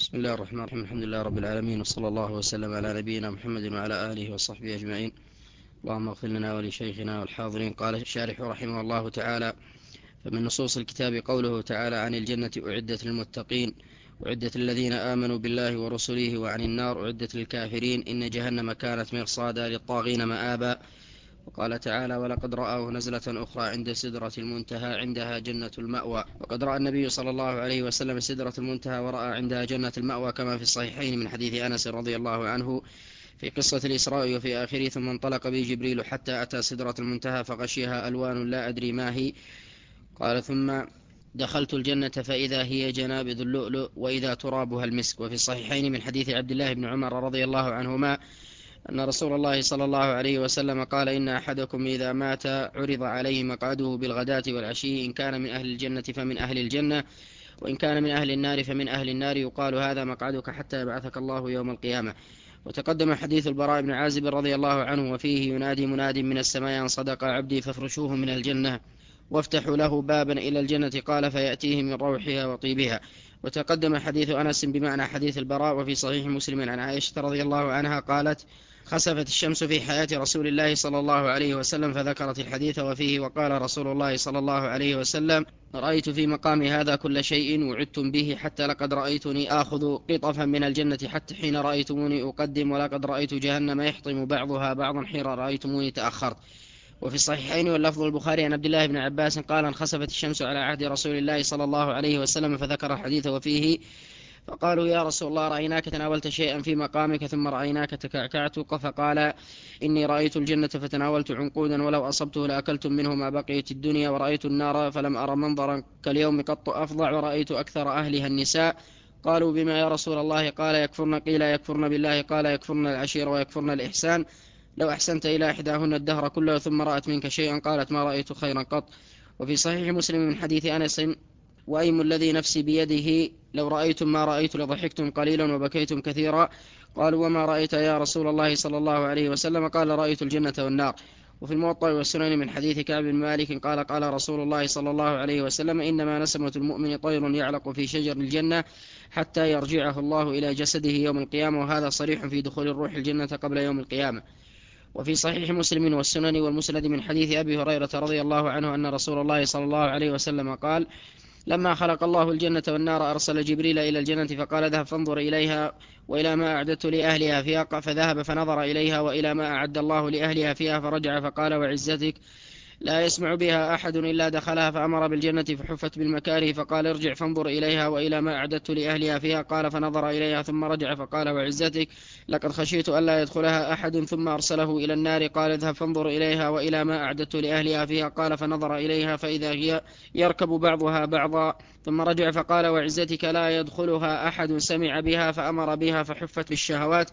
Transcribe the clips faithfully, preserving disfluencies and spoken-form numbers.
بسم الله الرحمن الرحيم. الحمد لله رب العالمين، وصلى الله وسلم على نبينا محمد وعلى آله وصحبه أجمعين. اللهم اغفر لنا ولشيخنا والحاضرين. قال الشارح رحمه الله تعالى: فمن نصوص الكتاب قوله تعالى عن الجنة أعدت للمتقين أعدت للذين آمنوا بالله ورسله، وعن النار أعدت للكافرين إن جهنم كانت مرصادا للطاغين مآبا. وقال تعالى: ولقد رآه نزلة أخرى عند سدرة المنتهى عندها جنة المأوى. وقد رأى النبي صلى الله عليه وسلم سدرة المنتهى ورأى عندها جنة المأوى، كما في الصحيحين من حديث أنس رضي الله عنه في قصة الإسراء وفي آخره: ثم انطلق بي جبريل حتى أتى سدرة المنتهى فغشيها ألوان لا أدري ما هي. قال: ثم دخلت الجنة فإذا هي جنابذ اللؤلؤ وإذا ترابها المسك. وفي الصحيحين من حديث عبد الله بن عمر رضي الله عنهما أن رسول الله صلى الله عليه وسلم قال: إن أحدكم إذا مات عرض عليه مقعده بالغداة والعشي، إن كان من أهل الجنة فمن أهل الجنة، وإن كان من أهل النار فمن أهل النار، يقال: هذا مقعدك حتى يبعثك الله يوم القيامة. وتقدم حديث البراء بن عازب رضي الله عنه: وفيه ينادي مناد من السماء أن صدق عبدي فافرشوه من الجنة وافتحوا له بابا إلى الجنة، قال: فيأتيه من روحها وطيبها. وتقدم حديث أنس بمعنى حديث البراء. وفي صحيح مسلم عن عائشة رضي الله عنها قالت: خسفت الشمس في حياة رسول الله صلى الله عليه وسلم، فذكرت الحديث وفيه: وقال رسول الله صلى الله عليه وسلم: رأيت في مقام هذا كل شيء وعدتم به، حتى لقد رأيتني آخذ قطفا من الجنة حتى حين رأيتموني أقدم، ولقد رأيت جهنم يحطم بعضها بعضا حين رأيتموني تأخرت. وفي الصحيحين واللفظ البخاري عن عبد الله بن عباس قال: انخسفت الشمس على عهد رسول الله صلى الله عليه وسلم، فذكر الحديث وفيه: فقالوا: يا رسول الله، رأيناك تناولت شيئا في مقامك ثم رأيناك تكعكعت. فقال: إني رأيت الجنة فتناولت عنقودا، ولو أصبته لأكلتم منه ما بقيت الدنيا، ورأيت النار فلم أرى منظرا كاليوم قط أفظع، ورأيت أكثر أهلها النساء. قالوا: بما يا رسول الله؟ قال: يكفرن. قيل: يكفرن بالله؟ قال: يكفرن العشير ويكفرن الإحسان. لو أحسنت إلى إحداهن الدهر كله ثم رأت منك شيئا قالت: ما رأيت خيرا قط. وفي صحيح مسلم من حديث أنس: وأيم الذي نفسي بيده لو رأيتم ما رأيت لضحكتم قليلا وبكيتم كثيرا. قالوا: وما رأيت يا رسول الله صلى الله عليه وسلم؟ قال: رأيت الجنة والنار. وفي الموطأ والسنن من حديث كعب بن مالك قال: قال رسول الله صلى الله عليه وسلم: إنما نسمة المؤمن طير يعلق في شجر الجنة حتى يرجعه الله إلى جسده يوم القيامة، وهذا صريح في دخول الروح الجنة قبل يوم القيامة. وفي صحيح مسلم والسنن والمسند من حديث أبي هريرة رضي الله عنه أن رسول الله صلى الله عليه وسلم قال: لما خلق الله الجنة والنار أرسل جبريل إلى الجنة فقال: اذهب فانظر إليها وإلى ما أعددت لأهلها فيها. فذهب فنظر إليها وإلى ما أعد الله لأهلها فيها، فرجع فقال: وعزتك لا يسمع بها أحد إلا دخلها. فأمر بالجنة فحفت بالمكاره، فقال: ارجع فانظر إليها وإلى ما أعددت لأهلها فيها. قال: فنظر إليها ثم رجع فقال: وعزتك لقد خشيت ألا يدخلها أحد. ثم أرسله إلى النار، قال: اذهب فانظر إليها وإلى ما أعددت لأهلها فيها. قال: فنظر إليها فإذا هي يركب بعضها بعضا. ثم رجع فقال: وعزتك لا يدخلها أحد. سمع بها فأمر بها فحفت بالشهوات.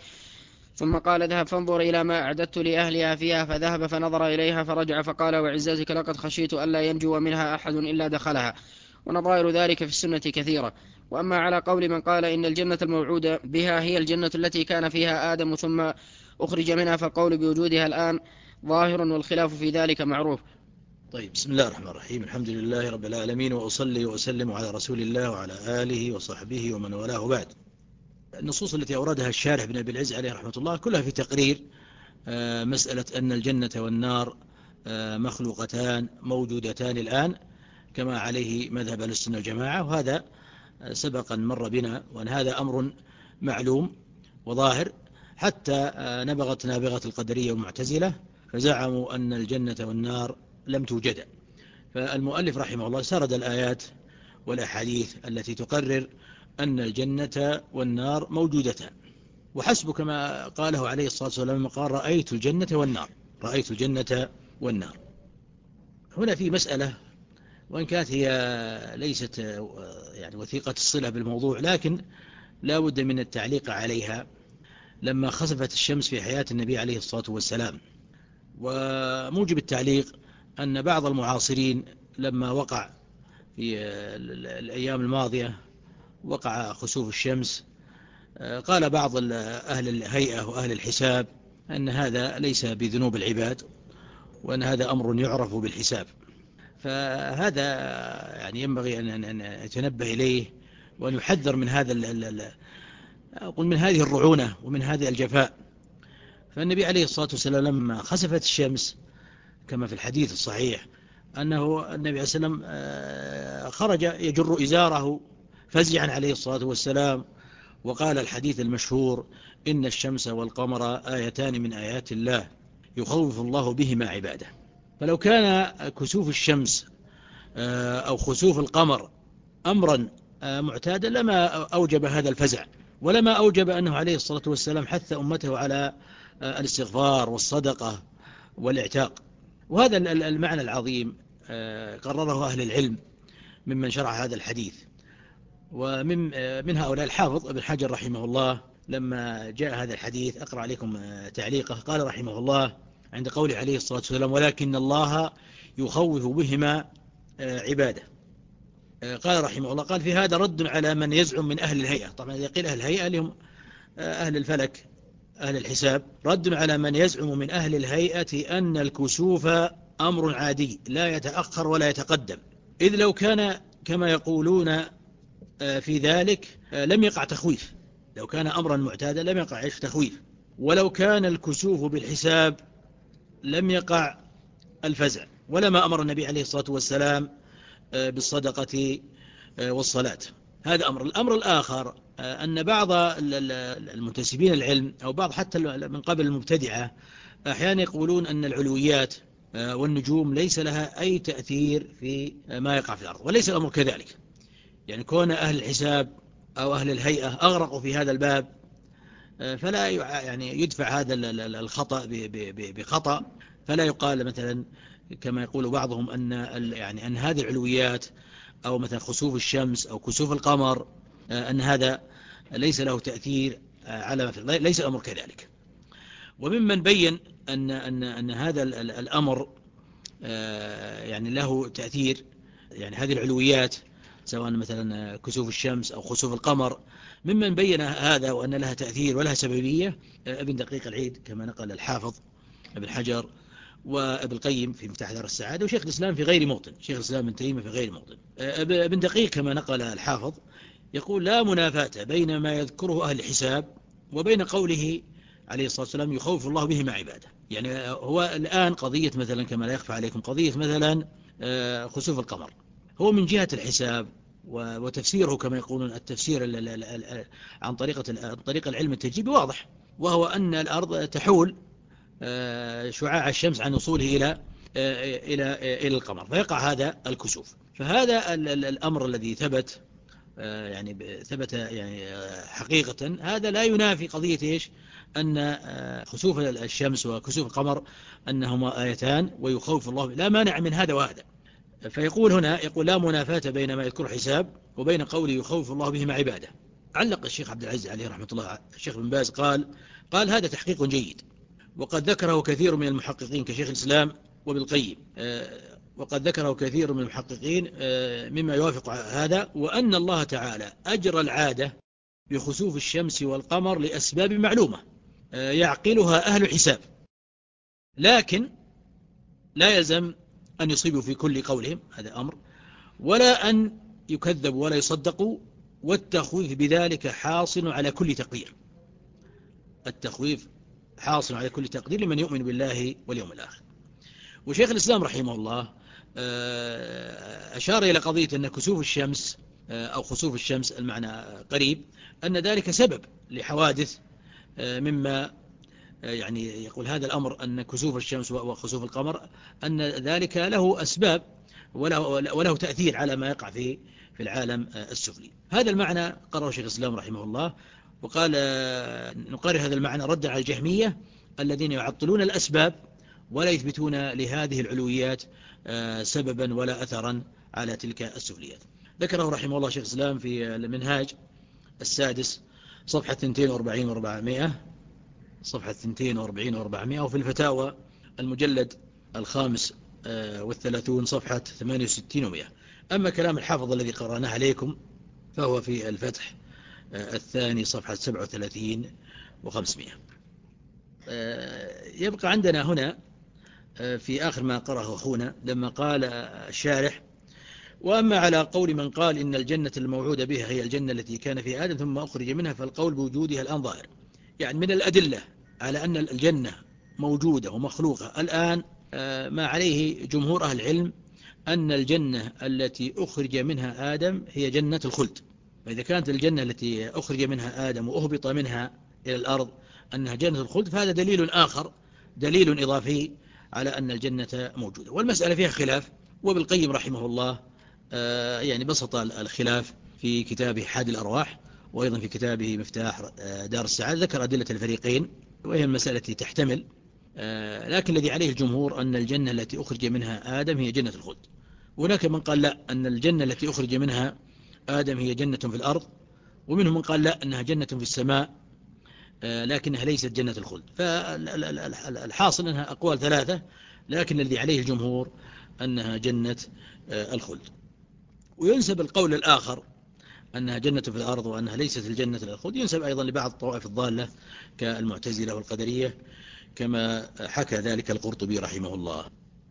ثم قال: اذهب فانظر إلى ما أعددت لأهلها فيها. فذهب فنظر إليها فرجع فقال: وعزتك لقد خشيت ألا ينجو منها أحد إلا دخلها. ونظائر ذلك في السنة كثيرة. وأما على قول من قال إن الجنة الموعودة بها هي الجنة التي كان فيها آدم ثم أخرج منها، فالقول بوجودها الآن ظاهر، والخلاف في ذلك معروف. طيب، بسم الله الرحمن الرحيم. الحمد لله رب العالمين، وأصلي وأسلم على رسول الله وعلى آله وصحبه ومن والاه بعد. النصوص التي أوردها الشارح بن أبي العز عليه رحمة الله كلها في تقرير مسألة أن الجنة والنار مخلوقتان موجودتان الآن، كما عليه مذهب أهل السنة والجماعة، وهذا سبقا مر بنا، وأن هذا أمر معلوم وظاهر، حتى نبغت نابغة القدرية والمعتزلة فزعموا أن الجنة والنار لم توجد. فالمؤلف رحمه الله سرد الآيات والأحاديث التي تقرر أن الجنة والنار موجودتان، وحسب كما قاله عليه الصلاة والسلام قال: رأيت الجنة والنار رأيت الجنة والنار. هنا في مسألة، وإن كانت هي ليست يعني وثيقة الصلة بالموضوع، لكن لا بد من التعليق عليها. لما خسفت الشمس في حياة النبي عليه الصلاة والسلام، وموجب التعليق أن بعض المعاصرين لما وقع في الأيام الماضية وقع خسوف الشمس، قال بعض أهل الهيئة وأهل الحساب أن هذا ليس بذنوب العباد، وأن هذا أمر يعرف بالحساب. فهذا يعني ينبغي أن يتنبه إليه، وأن يحذر من هذا أقول من هذه الرعونة ومن هذه الجفاء. فالنبي عليه الصلاة والسلام لما خسفت الشمس كما في الحديث الصحيح أنه النبي عليه الصلاة والسلام خرج يجر إزاره فزعا عليه الصلاة والسلام، وقال الحديث المشهور: إن الشمس والقمر آيتان من آيات الله يخوف الله بهما عباده. فلو كان كسوف الشمس أو خسوف القمر أمرا معتادا لما أوجب هذا الفزع، ولما أوجب أنه عليه الصلاة والسلام حث أمته على الاستغفار والصدقة والاعتاق. وهذا المعنى العظيم قرره أهل العلم ممن شرح هذا الحديث. ومن من هؤلاء الحافظ ابن حجر رحمه الله لما جاء هذا الحديث، أقرأ عليكم تعليقه، قال رحمه الله عند قوله عليه الصلاة والسلام: ولكن الله يخوف بهما عباده. قال رحمه الله، قال في هذا رد على من يزعم من أهل الهيئة. طبعا يقول أهل الهيئة لهم أهل الفلك أهل الحساب، رد على من يزعم من أهل الهيئة أن الكسوف أمر عادي لا يتأخر ولا يتقدم، إذ لو كان كما يقولون في ذلك لم يقع تخويف. لو كان أمرا معتادا لم يقع تخويف، ولو كان الكسوف بالحساب لم يقع الفزع، ولما أمر النبي عليه الصلاة والسلام بالصدقة والصلاة. هذا أمر. الأمر الآخر أن بعض المنتسبين العلم أو بعض حتى من قبل المبتدعة أحيانا يقولون أن العلويات والنجوم ليس لها أي تأثير في ما يقع في الأرض، وليس الأمر كذلك. يعني كون أهل الحساب أو أهل الهيئة أغرقوا في هذا الباب فلا يعني يدفع هذا الخطأ بخطأ، فلا يقال مثلا كما يقول بعضهم أن يعني أن هذه العلويات أو مثلا خسوف الشمس أو كسوف القمر أن هذا ليس له تأثير على ما في، ليس الأمر كذلك. وممن بين أن أن أن هذا الأمر يعني له تأثير، يعني هذه العلويات سواء مثلا كسوف الشمس أو خسوف القمر، ممن بين هذا وأن لها تأثير ولها سببية ابن دقيق العيد كما نقل الحافظ ابن حجر، وابن القيم في مفتاح دار السعادة، وشيخ الإسلام في غير موطن، شيخ الإسلام ابن تيمية في غير موطن. ابن دقيق كما نقل الحافظ يقول: لا منافاة بين ما يذكره أهل الحساب وبين قوله عليه الصلاة والسلام يخوف الله بهما عباده. يعني هو الآن قضية مثلا كما لا يخفى عليكم قضية مثلا خسوف القمر، هو من جهة الحساب وتفسيره كما يقولون التفسير عن طريقة طريق العلم التجريبي واضح، وهو أن الأرض تحول شعاع الشمس عن وصوله إلى إلى إلى القمر فيقع هذا الكسوف. فهذا الأمر الذي ثبت يعني ثبت يعني حقيقة، هذا لا ينافي قضية إيش أن خسوف الشمس وكسوف القمر أنهما آيتان ويخوف الله، لا مانع من هذا وهذا. فيقول هنا يقول: لا منافاة بين ما يذكر حساب وبين قوله يخوف الله بهما عباده. علق الشيخ عبد العزيز عليه رحمة الله، الشيخ بن باز قال قال هذا تحقيق جيد، وقد ذكره كثير من المحققين كشيخ الإسلام وابن القيم، وقد ذكره كثير من المحققين مما يوافق هذا، وأن الله تعالى أجرى العادة بخسوف الشمس والقمر لأسباب معلومة يعقلها أهل الحساب، لكن لا يلزم أن يصيبوا في كل قولهم، هذا أمر، ولا أن يكذبوا ولا يصدقوا، والتخويف بذلك حاصل على كل تقدير. التخويف حاصل على كل تقدير لمن يؤمن بالله واليوم الآخر. وشيخ الإسلام رحمه الله أشار إلى قضية أن كسوف الشمس أو خسوف الشمس المعنى قريب، أن ذلك سبب لحوادث مما يعني يقول هذا الأمر أن كسوف الشمس وخسوف القمر أن ذلك له أسباب وله, وله تأثير على ما يقع في في العالم السفلي. هذا المعنى قرر شيخ الإسلام رحمه الله، وقال نقرر هذا المعنى ردا على الجهمية الذين يعطلون الأسباب ولا يثبتون لهذه العلويات سببا ولا أثرا على تلك السفليات. ذكره رحمه الله شيخ الإسلام في المنهاج السادس صفحة اثنين وأربعين وأربعمائة، صفحة اثنين وأربعين وأربعمائة، وفي الفتاوى المجلد الخامس والثلاثون صفحة ثمانية وستين ومائة. أما كلام الحافظ الذي قرأناه عليكم فهو في الفتح الثاني صفحة سبعة وثلاثين وخمسمائة. يبقى عندنا هنا في آخر ما قرأه أخونا لما قال الشارح: وأما على قول من قال إن الجنة الموعود بها هي الجنة التي كان فيها آدم ثم أخرج منها، فالقول بوجودها الآن ظاهر. يعني من الأدلة على أن الجنة موجودة ومخلوقة الآن ما عليه جمهور أهل العلم أن الجنة التي أخرج منها آدم هي جنة الخلد. فإذا كانت الجنة التي أخرج منها آدم وأهبط منها إلى الأرض أنها جنة الخلد، فهذا دليل آخر، دليل إضافي على أن الجنة موجودة. والمسألة فيها خلاف، وابن القيم رحمه الله يعني بسط الخلاف في كتابه حاد الأرواح، وأيضا في كتابه مفتاح دار السعادة ذكر أدلة الفريقين، وهي المسألة التي تحتمل، لكن الذي عليه الجمهور أن الجنة التي أخرج منها آدم هي جنة الخلد. وهناك من قال لا، أن الجنة التي أخرج منها آدم هي جنة في الأرض، ومنهم من قال لا، أنها جنة في السماء لكنها ليست جنة الخلد. فالحاصل أنها أقوال ثلاثة، لكن الذي عليه الجمهور أنها جنة الخلد. وينسب القول الآخر أنها جنة في الأرض وأنها ليست الجنة الخلد ينسب أيضا لبعض الطوائف الضالة كالمعتزلة والقدرية، كما حكى ذلك القرطبي رحمه الله.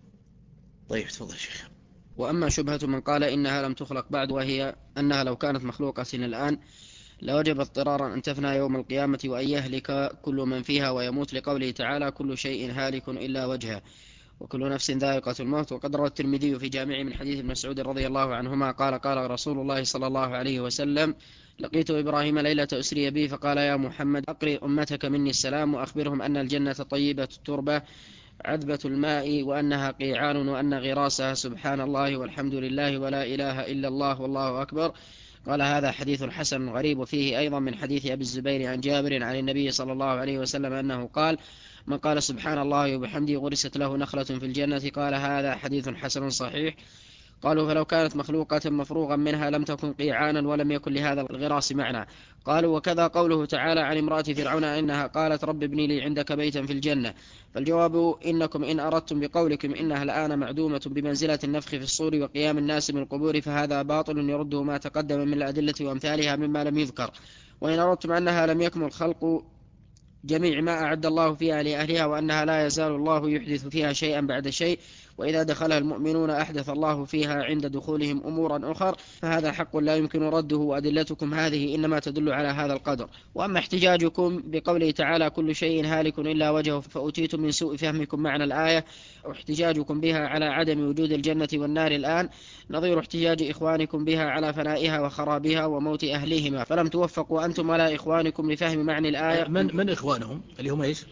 طيب تفضل شيخ. وأما شبهة من قال إنها لم تخلق بعد، وهي أنها لو كانت مخلوقة الآن لوجب اضطرارا أن تفنى يوم القيامة وأن يهلك كل من فيها ويموت، لقوله تعالى كل شيء هالك إلا وجهه وكل نفس ذائقة الموت. وقد روى الترمذي في جامعه من حديث ابن مسعود رضي الله عنهما قال قال رسول الله صلى الله عليه وسلم لقيت إبراهيم ليلة أسري بي فقال يا محمد أقرئ أمتك مني السلام وأخبرهم أن الجنة طيبة التربة عذبة الماء وأنها قيعان وأن غراسها سبحان الله والحمد لله ولا إله إلا الله والله أكبر. قال هذا حديث حسن غريب. وفيه أيضا من حديث أبي الزبير عن جابر عن النبي صلى الله عليه وسلم أنه قال من قال سبحان الله وبحمده غرست له نخلة في الجنة. قال هذا حديث حسن صحيح. قالوا فلو كانت مخلوقة مفروغا منها لم تكن قيعانا ولم يكن لهذا الغراس معنى. قالوا وكذا قوله تعالى عن امرأة فرعون إنها قالت رب ابني لي عندك بيتا في الجنة. فالجواب إنكم إن أردتم بقولكم إنها الآن معدومة بمنزلة النفخ في الصور وقيام الناس من القبور فهذا باطل يرده ما تقدم من الأدلة وأمثالها مما لم يذكر. وإن أردتم أنها لم يكمل خلق جميع ما أعد الله فيها لأهلها وأنها لا يزال الله يحدث فيها شيئا بعد شيء وإذا دخلها المؤمنون أحدث الله فيها عند دخولهم أمورا أخر فهذا حق لا يمكن رده. وأدلتكم هذه إنما تدل على هذا القدر. وأما احتجاجكم بقوله تعالى كل شيء هالك إلا وجهه فأتيتم من سوء فهمكم معنى الآية واحتجاجكم بها على عدم وجود الجنة والنار الآن نظير احتجاج إخوانكم بها على فنائها وخرابها وموت أهليهما، فلم توفقوا أنتم ولا إخوانكم لفهم معنى الآية. من, من إخوانهم اللي هم إيش؟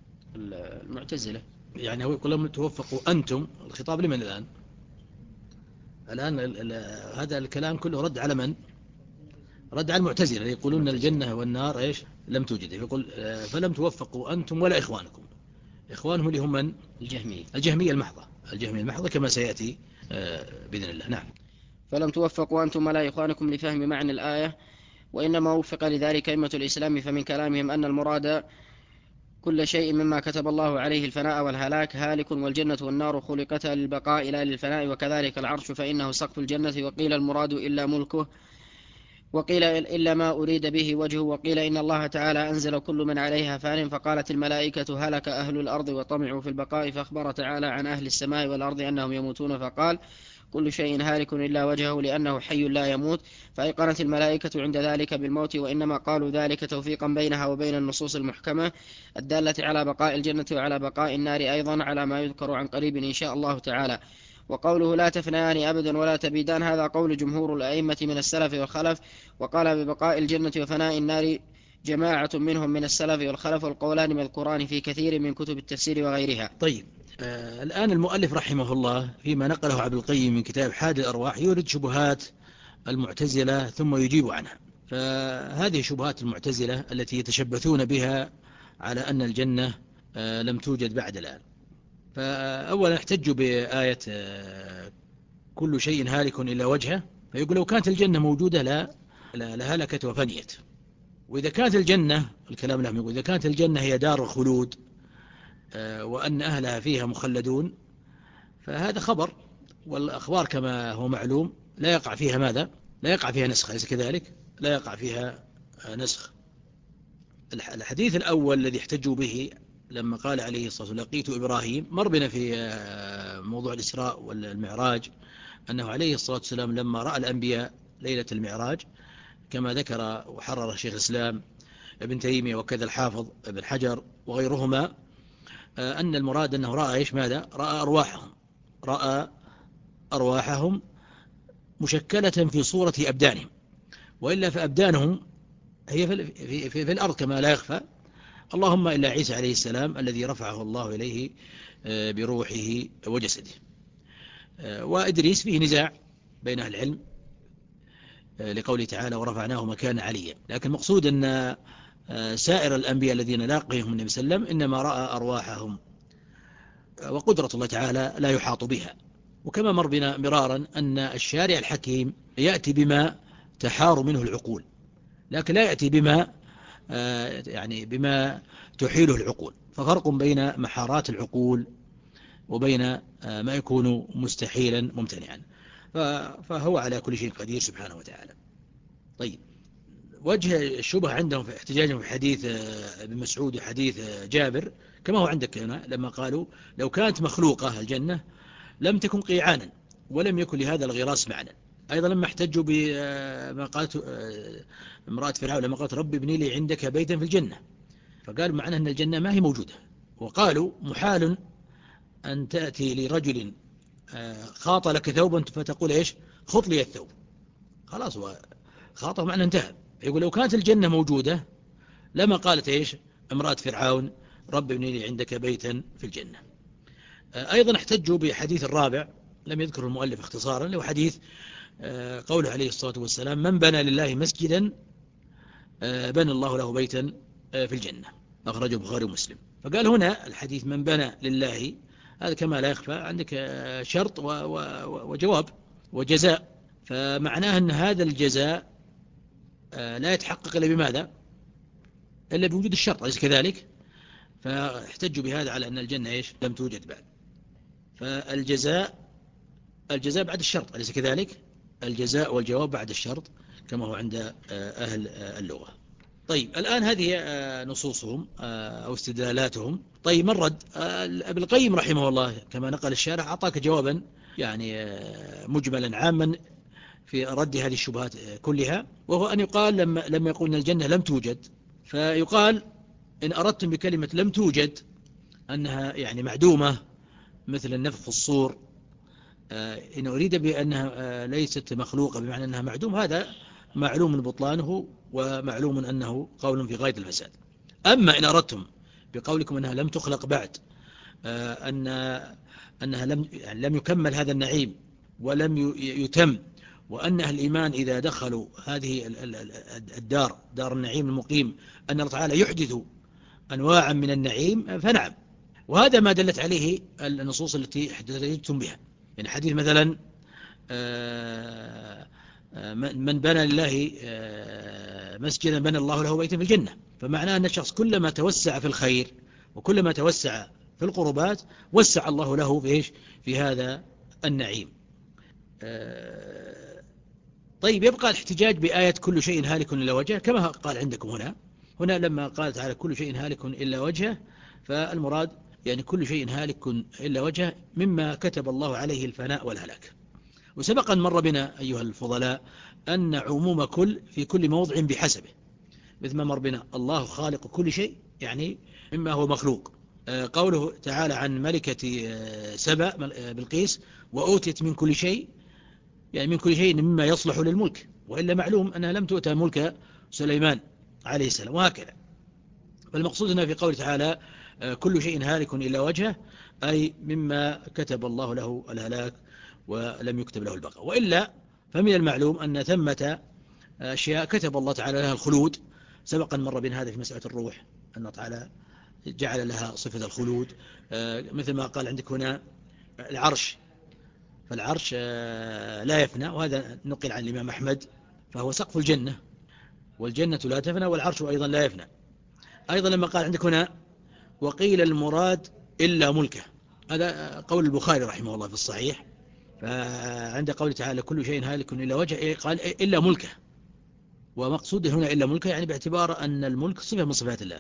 المعتزلة. يعني هو يقول لهم توفقوا أنتم، الخطاب لمن الآن؟ الآن ال ال هذا الكلام كله رد على من؟ رد على المعتزلة اللي يقولون الجنة والنار إيش؟ لم توجد. يقول فلم توفقوا أنتم ولا إخوانكم. إخوانهم اللي هم من؟ الجهمية. الجهمية المحضة. الجهمية المحضة كما سيأتي بإذن الله. نعم. فلم توفقوا أنتم ولا إخوانكم لفهم معنى الآية وإنما وفق لذلك أئمة الإسلام، فمن كلامهم أن المراد كل شيء مما كتب الله عليه الفناء والهلاك هالك والجنة والنار خلقتا للبقاء لا للفناء وكذلك العرش فإنه سقف الجنة. وقيل المراد إلا ملكه وقيل إلا ما أريد به وجهه وقيل إن الله تعالى أنزل كل من عليها فان فقالت الملائكة هلك أهل الأرض وطمعوا في البقاء فأخبر تعالى عن أهل السماء والأرض أنهم يموتون فقال كل شيء هالك إلا وجهه لأنه حي لا يموت فأيقنت الملائكة عند ذلك بالموت. وإنما قالوا ذلك توفيقا بينها وبين النصوص المحكمة الدالة على بقاء الجنة وعلى بقاء النار أيضا على ما يذكر عن قريب إن شاء الله تعالى. وقوله لا تفنيان أبدا ولا تبيدان هذا قول جمهور الأئمة من السلف والخلف. وقال ببقاء الجنة وفناء النار جماعة منهم من السلف والخلف والقولان مذكوران في كثير من كتب التفسير وغيرها. طيب آه الآن المؤلف رحمه الله فيما نقله عبد القيم من كتاب حاد الأرواح يورد شبهات المعتزلة ثم يجيب عنها. فهذه شبهات المعتزلة التي يتشبثون بها على أن الجنة آه لم توجد بعد الآن. فأولا احتجوا بآية آه كل شيء هالك إلا وجهه، فيقول لو كانت الجنة موجودة لا لهلكت وفنيت. وإذا كانت الجنة الكلام لهم يقول إذا كانت الجنة هي دار الخلود وأن أهلها فيها مخلدون فهذا خبر، والأخبار كما هو معلوم لا يقع فيها ماذا؟ لا يقع فيها نسخ، أليس كذلك؟ لا يقع فيها نسخ. الحديث الأول الذي احتجوا به لما قال عليه الصلاة والسلام لقيت إبراهيم، مر بنا في موضوع الإسراء والمعراج أنه عليه الصلاة والسلام لما رأى الأنبياء ليلة المعراج كما ذكر وحرر شيخ الإسلام ابن تيمية وكذا الحافظ ابن حجر وغيرهما، أن المراد أنه رأى إيش ماذا؟ رأى أرواحهم رأى أرواحهم مشكلة في صورة أبدانهم، وإلا فأبدانهم هي في, في, في, في الأرض كما لا يخفى، اللهم إلا عيسى عليه السلام الذي رفعه الله إليه بروحه وجسده. وإدريس فيه نزاع بين أهل العلم لقوله تعالى ورفعناه مكانا عليا، لكن مقصود أن سائر الأنبياء الذين لاقيهم النبي صلى الله عليه وسلم إنما رأى أرواحهم، وقدرة الله تعالى لا يحاط بها. وكما مر بنا مرارا أن الشارع الحكيم يأتي بما تحار منه العقول، لكن لا يأتي بما يعني بما تحيله العقول، ففرق بين محارات العقول وبين ما يكون مستحيلا ممتنعا، فهو على كل شيء قدير سبحانه وتعالى. طيب، وجه الشبهة عندهم في احتجاجهم في حديث ابن مسعود وحديث جابر كما هو عندك هنا، لما قالوا لو كانت مخلوقة الجنة لم تكن قيعانا ولم يكن لهذا الغراس معنى. أيضا لما احتجوا بما قالت امرأة فرعون لما قالت رب ابني لي عندك بيتا في الجنة، فقالوا معنى أن الجنة ما هي موجودة، وقالوا محال أن تأتي لرجل خاط لك ثوبا فتقول إيش خط لي الثوب، خلاص هو خاطه معنى انتهى. يقول لو كانت الجنة موجودة لما قالت إيش امرأة فرعون رب ابني لي عندك بيتا في الجنة. أيضا احتجوا بحديث الرابع لم يذكر المؤلف اختصارا، له حديث قوله عليه الصلاة والسلام من بنى لله مسجدا بنى الله له بيتا في الجنة، أخرجه البخاري ومسلم. فقال هنا الحديث من بنى لله، هذا كما لا يخفى عندك شرط وجواب وجزاء، فمعناه أن هذا الجزاء لا يتحقق إلا بماذا؟ إلا بوجود الشرط، أليس كذلك؟ فاحتجوا بهذا على أن الجنة إيش لم توجد بعد، فالجزاء الجزاء بعد الشرط، أليس كذلك؟ الجزاء والجواب بعد الشرط كما هو عند أهل اللغة. طيب، الآن هذه نصوصهم أو استدلالاتهم. طيب، من رد؟ ابن القيم رحمه الله كما نقل الشارح أعطاك جوابا يعني مجملا عاما في رد هذه الشبهات كلها، وهو أن يقال لما, لما يقول أن الجنة لم توجد، فيقال إن أردتم بكلمة لم توجد أنها يعني معدومة مثل النفخ في الصور، إن أريد بأنها ليست مخلوقة بمعنى أنها معدوم، هذا معلوم بطلانه ومعلوم أنه قول في غاية الفساد. أما إن أردتم بقولكم أنها لم تخلق بعد، أن أنها لم يعني لم يكمل هذا النعيم ولم يتم، وأن أهل الإيمان إذا دخلوا هذه الدار دار النعيم المقيم أن الله تعالى يحدث أنواعا من النعيم، فنعم، وهذا ما دلت عليه النصوص التي احتجتم بها. يعني حديث مثلا من بنى لله مسجدا بنى الله له بيتا في الجنة، فمعناه أن الشخص كلما توسع في الخير وكلما توسع في القربات وسع الله له في, إيش؟ في هذا النعيم. طيب، يبقى الاحتجاج بآية كل شيء هالك إلا وجهه كما قال عندكم هنا. هنا لما قال تعالى كل شيء هالك إلا وجهه، فالمراد يعني كل شيء هالك إلا وجهه مما كتب الله عليه الفناء والهلاك. وسبقا مر بنا أيها الفضلاء أن عموم كل في كل موضع بحسبه، مثل ما مر بنا الله خالق كل شيء يعني مما هو مخلوق. قوله تعالى عن ملكة سبأ بلقيس وأوتيت من كل شيء، يعني من كل شيء مما يصلح للملك، وإلا معلوم أنها لم تؤتى ملك سليمان عليه السلام، وهكذا. فالمقصود هنا في قوله تعالى كل شيء هالك إلا وجهه، أي مما كتب الله له الهلاك ولم يكتب له البقاء، وإلا فمن المعلوم أن ثمة أشياء كتب الله تعالى لها الخلود. سبقا مر بنا هذا في مسألة الروح، أن الله تعالى جعل لها صفة الخلود، مثل ما قال عندك هنا العرش، فالعرش لا يفنى، وهذا نقل عن الإمام أحمد، فهو سقف الجنة، والجنة لا تفنى والعرش أيضا لا يفنى. أيضا لما قال عندك هنا وقيل المراد إلا ملكه، هذا قول البخاري رحمه الله في الصحيح. فعند قول تعالى كل شيء هالك إلا وجهه قال إلا ملكه، ومقصوده هنا إلا ملكه يعني باعتبار أن الملك صفة من صفات الله،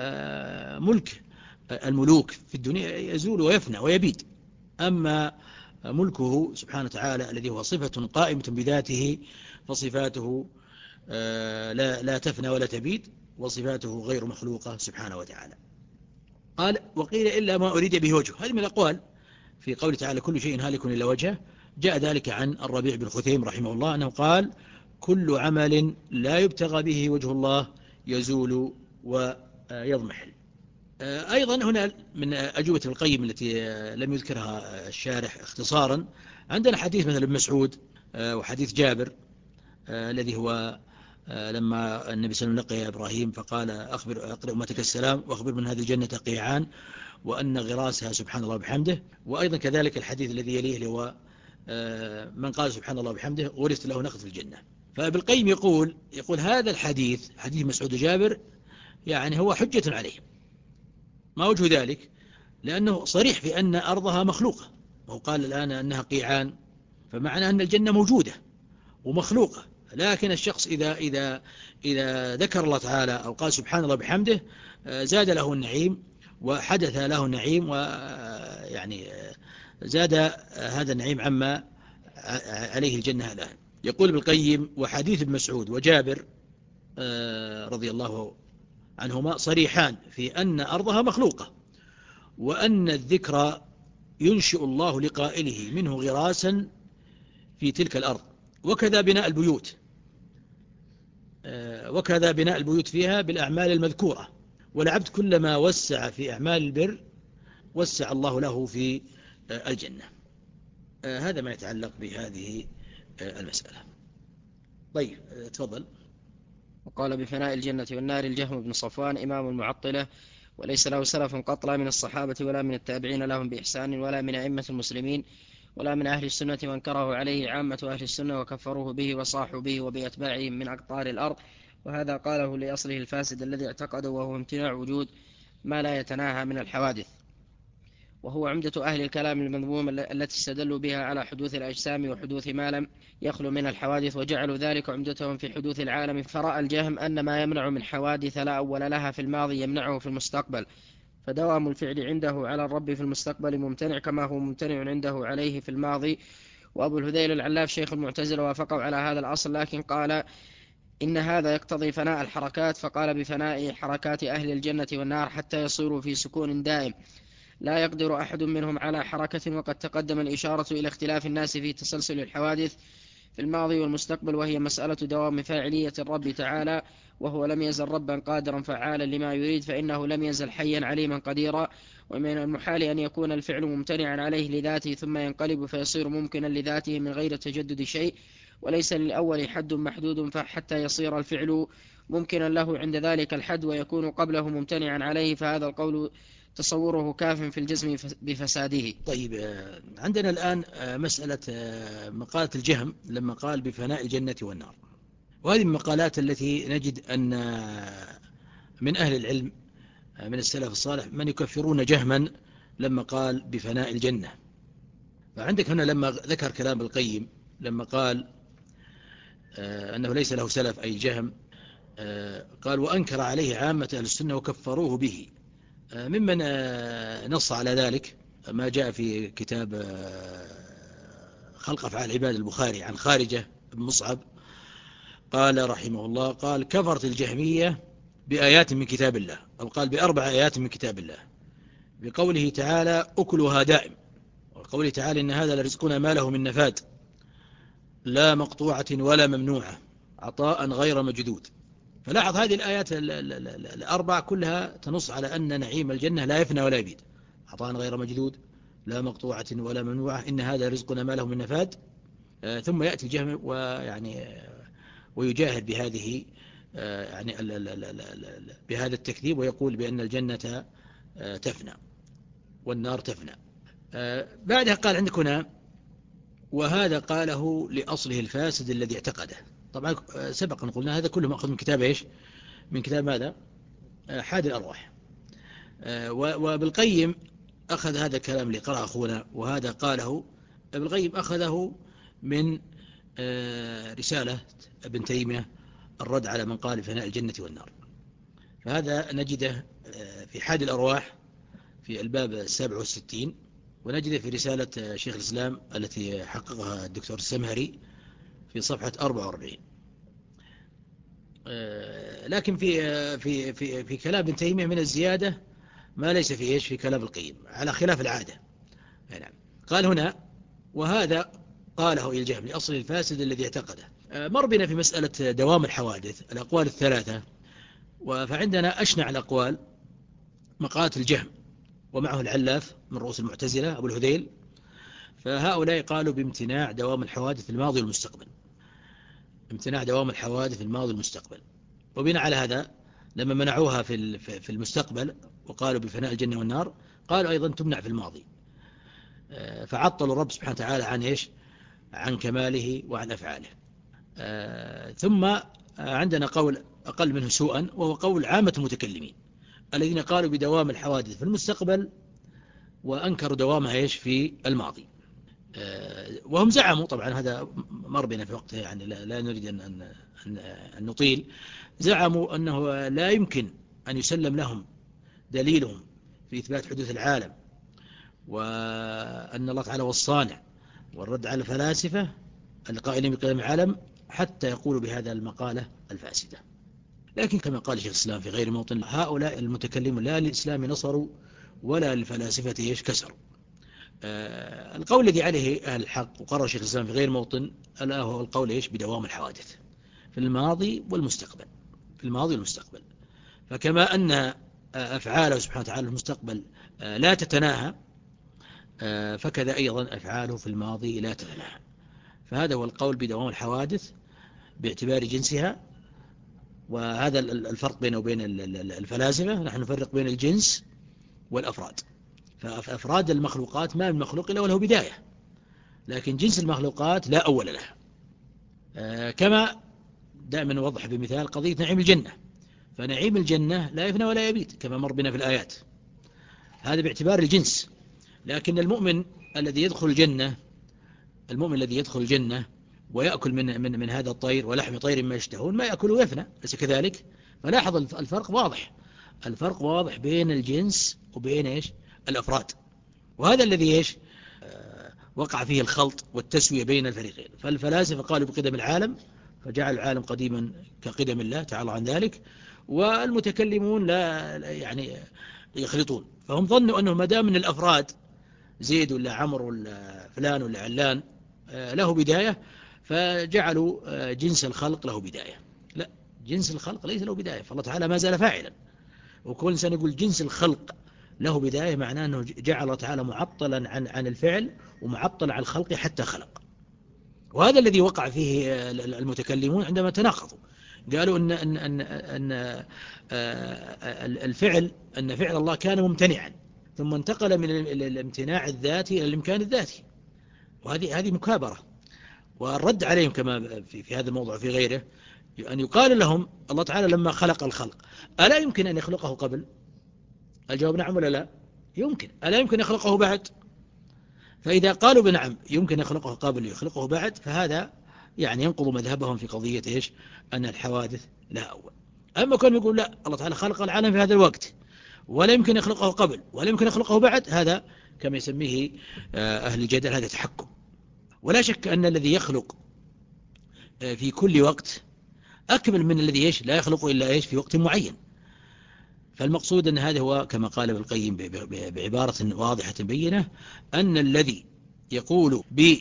فملك الملوك في الدنيا يزول ويفنى ويبيد، أما ملكه سبحانه وتعالى الذي هو صفة قائمة بذاته، فصفاته لا, لا تفنى ولا تبيد، وصفاته غير مخلوقة سبحانه وتعالى. قال وقيل إلا ما أريد به وجهه. هذه من الأقوال في قوله تعالى كل شيء هالك إلا وجهه. جاء ذلك عن الربيع بن خثيم رحمه الله أنه قال كل عمل لا يبتغى به وجه الله يزول ويضمحل. أيضا هنا من أجوبة القيم التي لم يذكرها الشارح اختصارا، عندنا حديث مثل ابن مسعود وحديث جابر الذي هو لما النبي صلى الله عليه وسلم لقي إبراهيم فقال أخبر أقرئ أمتك السلام وأخبر من هذه الجنة قيعان وأن غراسها سبحان الله بحمده. وأيضا كذلك الحديث الذي يليه اللي هو من قال سبحان الله بحمده غرست له نخل في الجنة. فابن يقول يقول هذا الحديث حديث مسعود وجابر يعني هو حجة عليه. ما وجه ذلك؟ لأنه صريح في أن أرضها مخلوقة، وهو قال الآن أنها قيعان، فمعنى أن الجنة موجودة ومخلوقة. لكن الشخص إذا إذا إذا ذكر الله تعالى أو قال سبحان الله بحمده زاد له النعيم وحدث له النعيم، ويعني زاد هذا النعيم عما عليه الجنة الآن. يقول ابن القيم وحديث ابن مسعود وجابر رضي الله عنهما صريحان في أن أرضها مخلوقة، وأن الذكر ينشئ الله لقائله منه غراسا في تلك الأرض، وكذا بناء البيوت وكذا بناء البيوت فيها بالأعمال المذكورة. والعبد كلما وسع في أعمال البر وسع الله له في الجنة. هذا ما يتعلق بهذه المسألة. طيب تفضل. وقال بفناء الجنة والنار الجهم بن صفوان إمام المعطلة، وليس له سلف قط لا من الصحابة ولا من التابعين لهم بإحسان ولا من أئمة المسلمين ولا من أهل السنة، وانكره عليه عامة أهل السنة وكفروه به وصاحوا به وبأتباعهم من أقطار الأرض. وهذا قاله لأصله الفاسد الذي اعتقده، وهو امتناع وجود ما لا يتناهى من الحوادث، وهو عمدة أهل الكلام المذموم التي استدلوا بها على حدوث الأجسام وحدوث ما لم يخلو من الحوادث، وجعلوا ذلك عمدتهم في حدوث العالم. فرأى الجهم أن ما يمنع من حوادث لا أول لها في الماضي يمنعه في المستقبل، فدوام الفعل عنده على الرب في المستقبل ممتنع كما هو ممتنع عنده عليه في الماضي. وأبو الهذيل العلاف شيخ المعتزلة وافقوا على هذا الأصل، لكن قال إن هذا يقتضي فناء الحركات، فقال بفناء حركات أهل الجنة والنار حتى يصيروا في سكون دائم لا يقدر أحد منهم على حركة. وقد تقدم الإشارة إلى اختلاف الناس في تسلسل الحوادث في الماضي والمستقبل، وهي مسألة دوام فاعلية الرب تعالى، وهو لم يزل ربا قادرا فعالا لما يريد، فإنه لم يزل حيا عليما قديرا. ومن المحال أن يكون الفعل ممتنعا عليه لذاته ثم ينقلب فيصير ممكنا لذاته من غير تجدد شيء، وليس للأول حد محدود فحتى يصير الفعل ممكنا له عند ذلك الحد ويكون قبله ممتنعا عليه، فهذا القول تصوره كاف في الجزم بفساده. طيب عندنا الآن مسألة مقالة الجهم لما قال بفناء الجنة والنار، وهذه المقالات التي نجد أن من أهل العلم من السلف الصالح من يكفرون جهما لما قال بفناء الجنة. فعندك هنا لما ذكر كلام القيم لما قال أنه ليس له سلف أي جهم، قال وأنكر عليه عامة أهل السنة وكفروه به. ممن نص على ذلك ما جاء في كتاب خلق أفعال العباد البخاري عن خارجة بن مصعب قال رحمه الله قال كفرت الجهمية بآيات من كتاب الله، أو قال بأربع آيات من كتاب الله، بقوله تعالى أكلها دائم، وقوله تعالى إن هذا لرزقنا ما له من نفاد، لا مقطوعة ولا ممنوعة، عطاء غير مجدود. فلاحظ هذه الآيات الأربع كلها تنص على أن نعيم الجنة لا يفنى ولا يبيد، عطاء غير مجدود، لا مقطوعة ولا ممنوعة، إن هذا رزقنا ما له من نفاد. ثم يأتي الجهم ويعني ويجاهد بهذه يعني بهذا التكذيب ويقول بأن الجنة تفنى والنار تفنى. بعدها قال عندك هنا وهذا قاله لأصله الفاسد الذي اعتقده. طبعا سبقا قلنا هذا كله مأخذ من كتاب إيش؟ من كتاب ماذا؟ حادي الأرواح. وبالقيم أخذ هذا الكلام اللي قرأ أخونا وهذا قاله بالقيم أخذه من رسالة ابن تيمية الرد على من قال فناء الجنة والنار. فهذا نجده في حادي الأرواح في الباب السابع والستين، ونجد في رسالة شيخ الإسلام التي حققها الدكتور السمهري في صفحة أربعة وأربعين. لكن في في في في كلام ابن تيمية من الزيادة ما ليس في ايش في كلام القيم على خلاف العادة. نعم. قال هنا: وهذا قاله إلى الجهم لأصل الفاسد الذي اعتقده. مر بنا في مسألة دوام الحوادث الأقوال الثلاثة، فعندنا أشنع الأقوال مقالة الجهم ومعه العلاف من رؤوس المعتزلة أبو الهذيل، فهؤلاء قالوا بامتناع دوام الحوادث في الماضي والمستقبل، امتناع دوام الحوادث في الماضي والمستقبل. وبناء على هذا لما منعوها في في المستقبل وقالوا بفناء الجنة والنار، قالوا أيضا تمنع في الماضي، فعطلوا الرب سبحانه وتعالى عن إيش؟ عن كماله وعن أفعاله. ثم عندنا قول أقل منه سوءا، وهو قول عامة المتكلمين الذين قالوا بدوام الحوادث في المستقبل وأنكروا دوامها إيش في الماضي. وهم زعموا، طبعا هذا مر بنا في وقته يعني لا, لا نريد أن, أن, أن نطيل، زعموا أنه لا يمكن أن يسلم لهم دليلهم في إثبات حدوث العالم وأن الله تعالى هو الصانع والرد على الفلاسفة القائلين بقيام العالم حتى يقولوا بهذا المقالة الفاسدة. لكن كما قال شيخ الإسلام في غير موطن: هؤلاء المتكلمون لا للإسلام نصروا ولا للفلاسفة ايش كسروا. آه القول الذي عليه أهل الحق وقرر شيخ الإسلام في غير موطن ألا هو القول ايش بدوام الحوادث في الماضي والمستقبل، في الماضي والمستقبل. فكما أن أفعاله سبحانه وتعالى في المستقبل آه لا تتناهى، آه فكذا أيضا أفعاله في الماضي لا تتناهى. فهذا هو القول بدوام الحوادث باعتبار جنسها. وهذا الفرق بينه وبين الفلاسفة، نحن نفرق بين الجنس والأفراد. فأفراد المخلوقات ما من مخلوق إلا وله بداية، لكن جنس المخلوقات لا أول لها. كما دائما نوضح بمثال قضية نعيم الجنة، فنعيم الجنة لا يفنى ولا يبيد كما مر بنا في الآيات، هذا باعتبار الجنس. لكن المؤمن الذي يدخل الجنة، المؤمن الذي يدخل الجنة ويأكل من من من هذا الطير ولحم طير ما يشتهون ما يأكل ويفنى، ليس كذلك؟ فلاحظ الفرق واضح، الفرق واضح بين الجنس وبين إيش؟ الأفراد. وهذا الذي إيش؟ آه وقع فيه الخلط والتسوية بين الفريقين. فالفلاسفة قالوا بقدم العالم فجعل العالم قديما كقدم الله تعالى عن ذلك، والمتكلمون لا يعني يخلطون، فهم ظنوا أنه ما دام من الأفراد زيد ولا عمر ولا فلان ولا علان له بداية، فجعلوا جنس الخلق له بداية. لا، جنس الخلق ليس له بداية، فالله تعالى ما زال فاعلا. وكل إنسان يقول جنس الخلق له بداية معناه أنه جعل الله تعالى معطلا عن عن الفعل ومعطل عن الخلق حتى خلق. وهذا الذي وقع فيه المتكلمون عندما تناقضوا، قالوا أن أن أن أن الفعل أن فعل الله كان ممتنعا ثم انتقل من الامتناع الذاتي إلى الإمكان الذاتي، وهذه هذه مكابرة. والرد عليهم كما في, في هذا الموضوع في غيره أن يقال لهم الله تعالى لما خلق الخلق ألا يمكن أن يخلقه قبل؟ الجواب نعم ولا لا؟ يمكن. ألا يمكن يخلقه بعد؟ فإذا قالوا بنعم يمكن يخلقه قبل يخلقه بعد، فهذا يعني ينقض مذهبهم في قضية إيش؟ أن الحوادث لا أول. أما كانوا يقول لا، الله تعالى خلق العالم في هذا الوقت ولا يمكن يخلقه قبل ولا يمكن يخلقه بعد، هذا كما يسميه أهل الجدل هذا تحكم. ولا شك أن الذي يخلق في كل وقت أكمل من الذي إيش لا يخلق إلا إيش في وقت معين. فالمقصود أن هذا هو كما قال ابن القيم بعبارة واضحة بينة، أن الذي يقول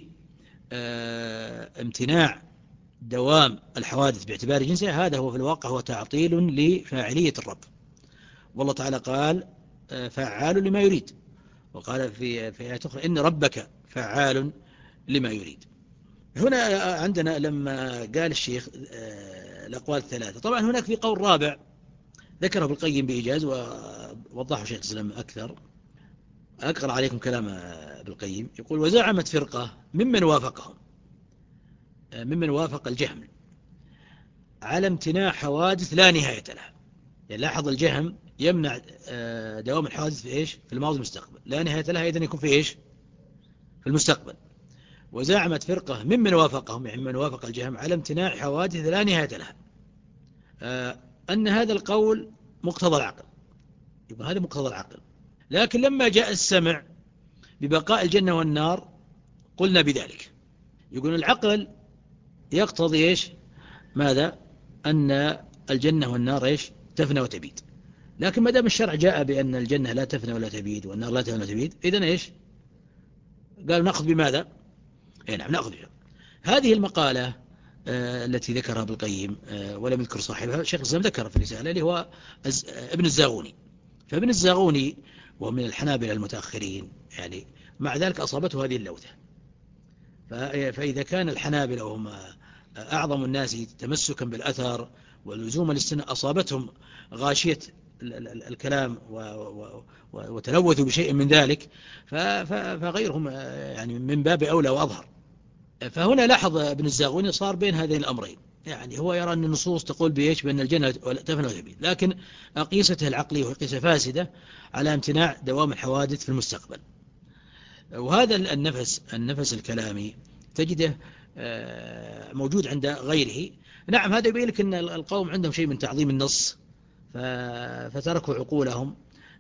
بامتناع دوام الحوادث باعتبار جنسها هذا هو في الواقع هو تعطيل لفاعلية الرب. والله تعالى قال فعال لما يريد، وقال في في آية أخرى إن ربك فعال لما يريد. هنا عندنا لما قال الشيخ الأقوال الثلاثة، طبعا هناك في قول رابع ذكره ابن القيم بإيجاز ووضحه شيخ الإسلام أكثر. أقرأ عليكم كلام ابن القيم، يقول: وزعمت فرقة ممن وافقهم، ممن وافق الجهم على امتناع حوادث لا نهاية لها. يعني لاحظ الجهم يمنع دوام الحوادث في إيش؟ في الماضي والمستقبل، لا نهاية لها إذن يكون في إيش؟ في المستقبل. وزعمت فرقة ممن وافقهم يعني من وافق الجهم على امتناع حوادث لا نهاية لها، أن هذا القول مقتضى العقل، يبقى هذا مقتضى العقل. لكن لما جاء السمع ببقاء الجنة والنار قلنا بذلك. يقول العقل يقتضي إيش؟ ماذا؟ أن الجنة والنار إيش؟ تفنى وتبيد. لكن ما دام الشرع جاء بأن الجنة لا تفنى ولا تبيد والنار لا تفنى ولا تبيد، إذن إيش؟ قال نأخذ بماذا؟ إيه نعم نأخذ بها. هذه المقالة آه التي ذكرها ابن القيم آه ولم يذكر صاحبها، شيخ الإسلام ذكر في الرسالة اللي هو ابن الزاغوني. فابن الزاغوني وهو من الحنابلة المتأخرين يعني، مع ذلك أصابته هذه اللوثة. فإذا كان الحنابلة وهم أعظم الناس تمسكا بالأثر ولزوما للسنة أصابتهم غاشية الكلام وتلوثوا بشيء من ذلك، فغيرهم يعني من باب أولى وأظهر. فهنا لاحظ ابن الزاغوني صار بين هذين الأمرين، يعني هو يرى أن النصوص تقول بإيش؟ بأن الجنة تفنى وتبيد، لكن قيسته العقلية وهي قيسة فاسدة على امتناع دوام الحوادث في المستقبل. وهذا النفس النفس الكلامي تجده موجود عند غيره. نعم هذا يبين لك أن القوم عندهم شيء من تعظيم النص فتركوا عقولهم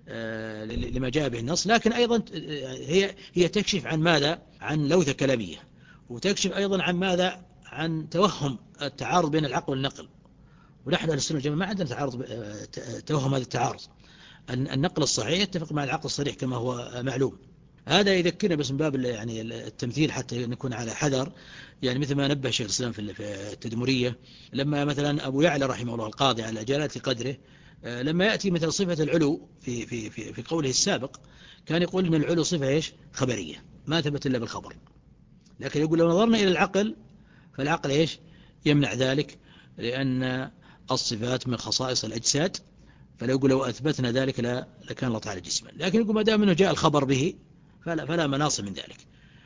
لما جاء به النص، لكن أيضا هي هي تكشف عن ماذا؟ عن لوثة كلامية، وتكشف أيضا عن ماذا؟ عن توهم التعارض بين العقل والنقل. ونحن أهل السنة والجماعة ما عندنا تعارض، توهم هذا التعارض. النقل الصحيح يتفق مع العقل الصريح كما هو معلوم. هذا يذكرنا بس من باب يعني التمثيل حتى نكون على حذر، يعني مثل ما نبه شيخ الإسلام في التدمرية لما مثلا أبو يعلى رحمه الله القاضي على جلالة قدره لما يأتي مثل صفة العلو في في في في قوله السابق كان يقول إن العلو صفة إيش؟ خبرية ما ثبت إلا بالخبر. لكن يقول لو نظرنا إلى العقل فالعقل إيش؟ يمنع ذلك، لأن الصفات من خصائص الأجساد، فلو يقول لو أثبتنا ذلك لا لكان الله تعالى جسما. لكن يقول ما دام أنه جاء الخبر به فلا, فلا مناص من ذلك.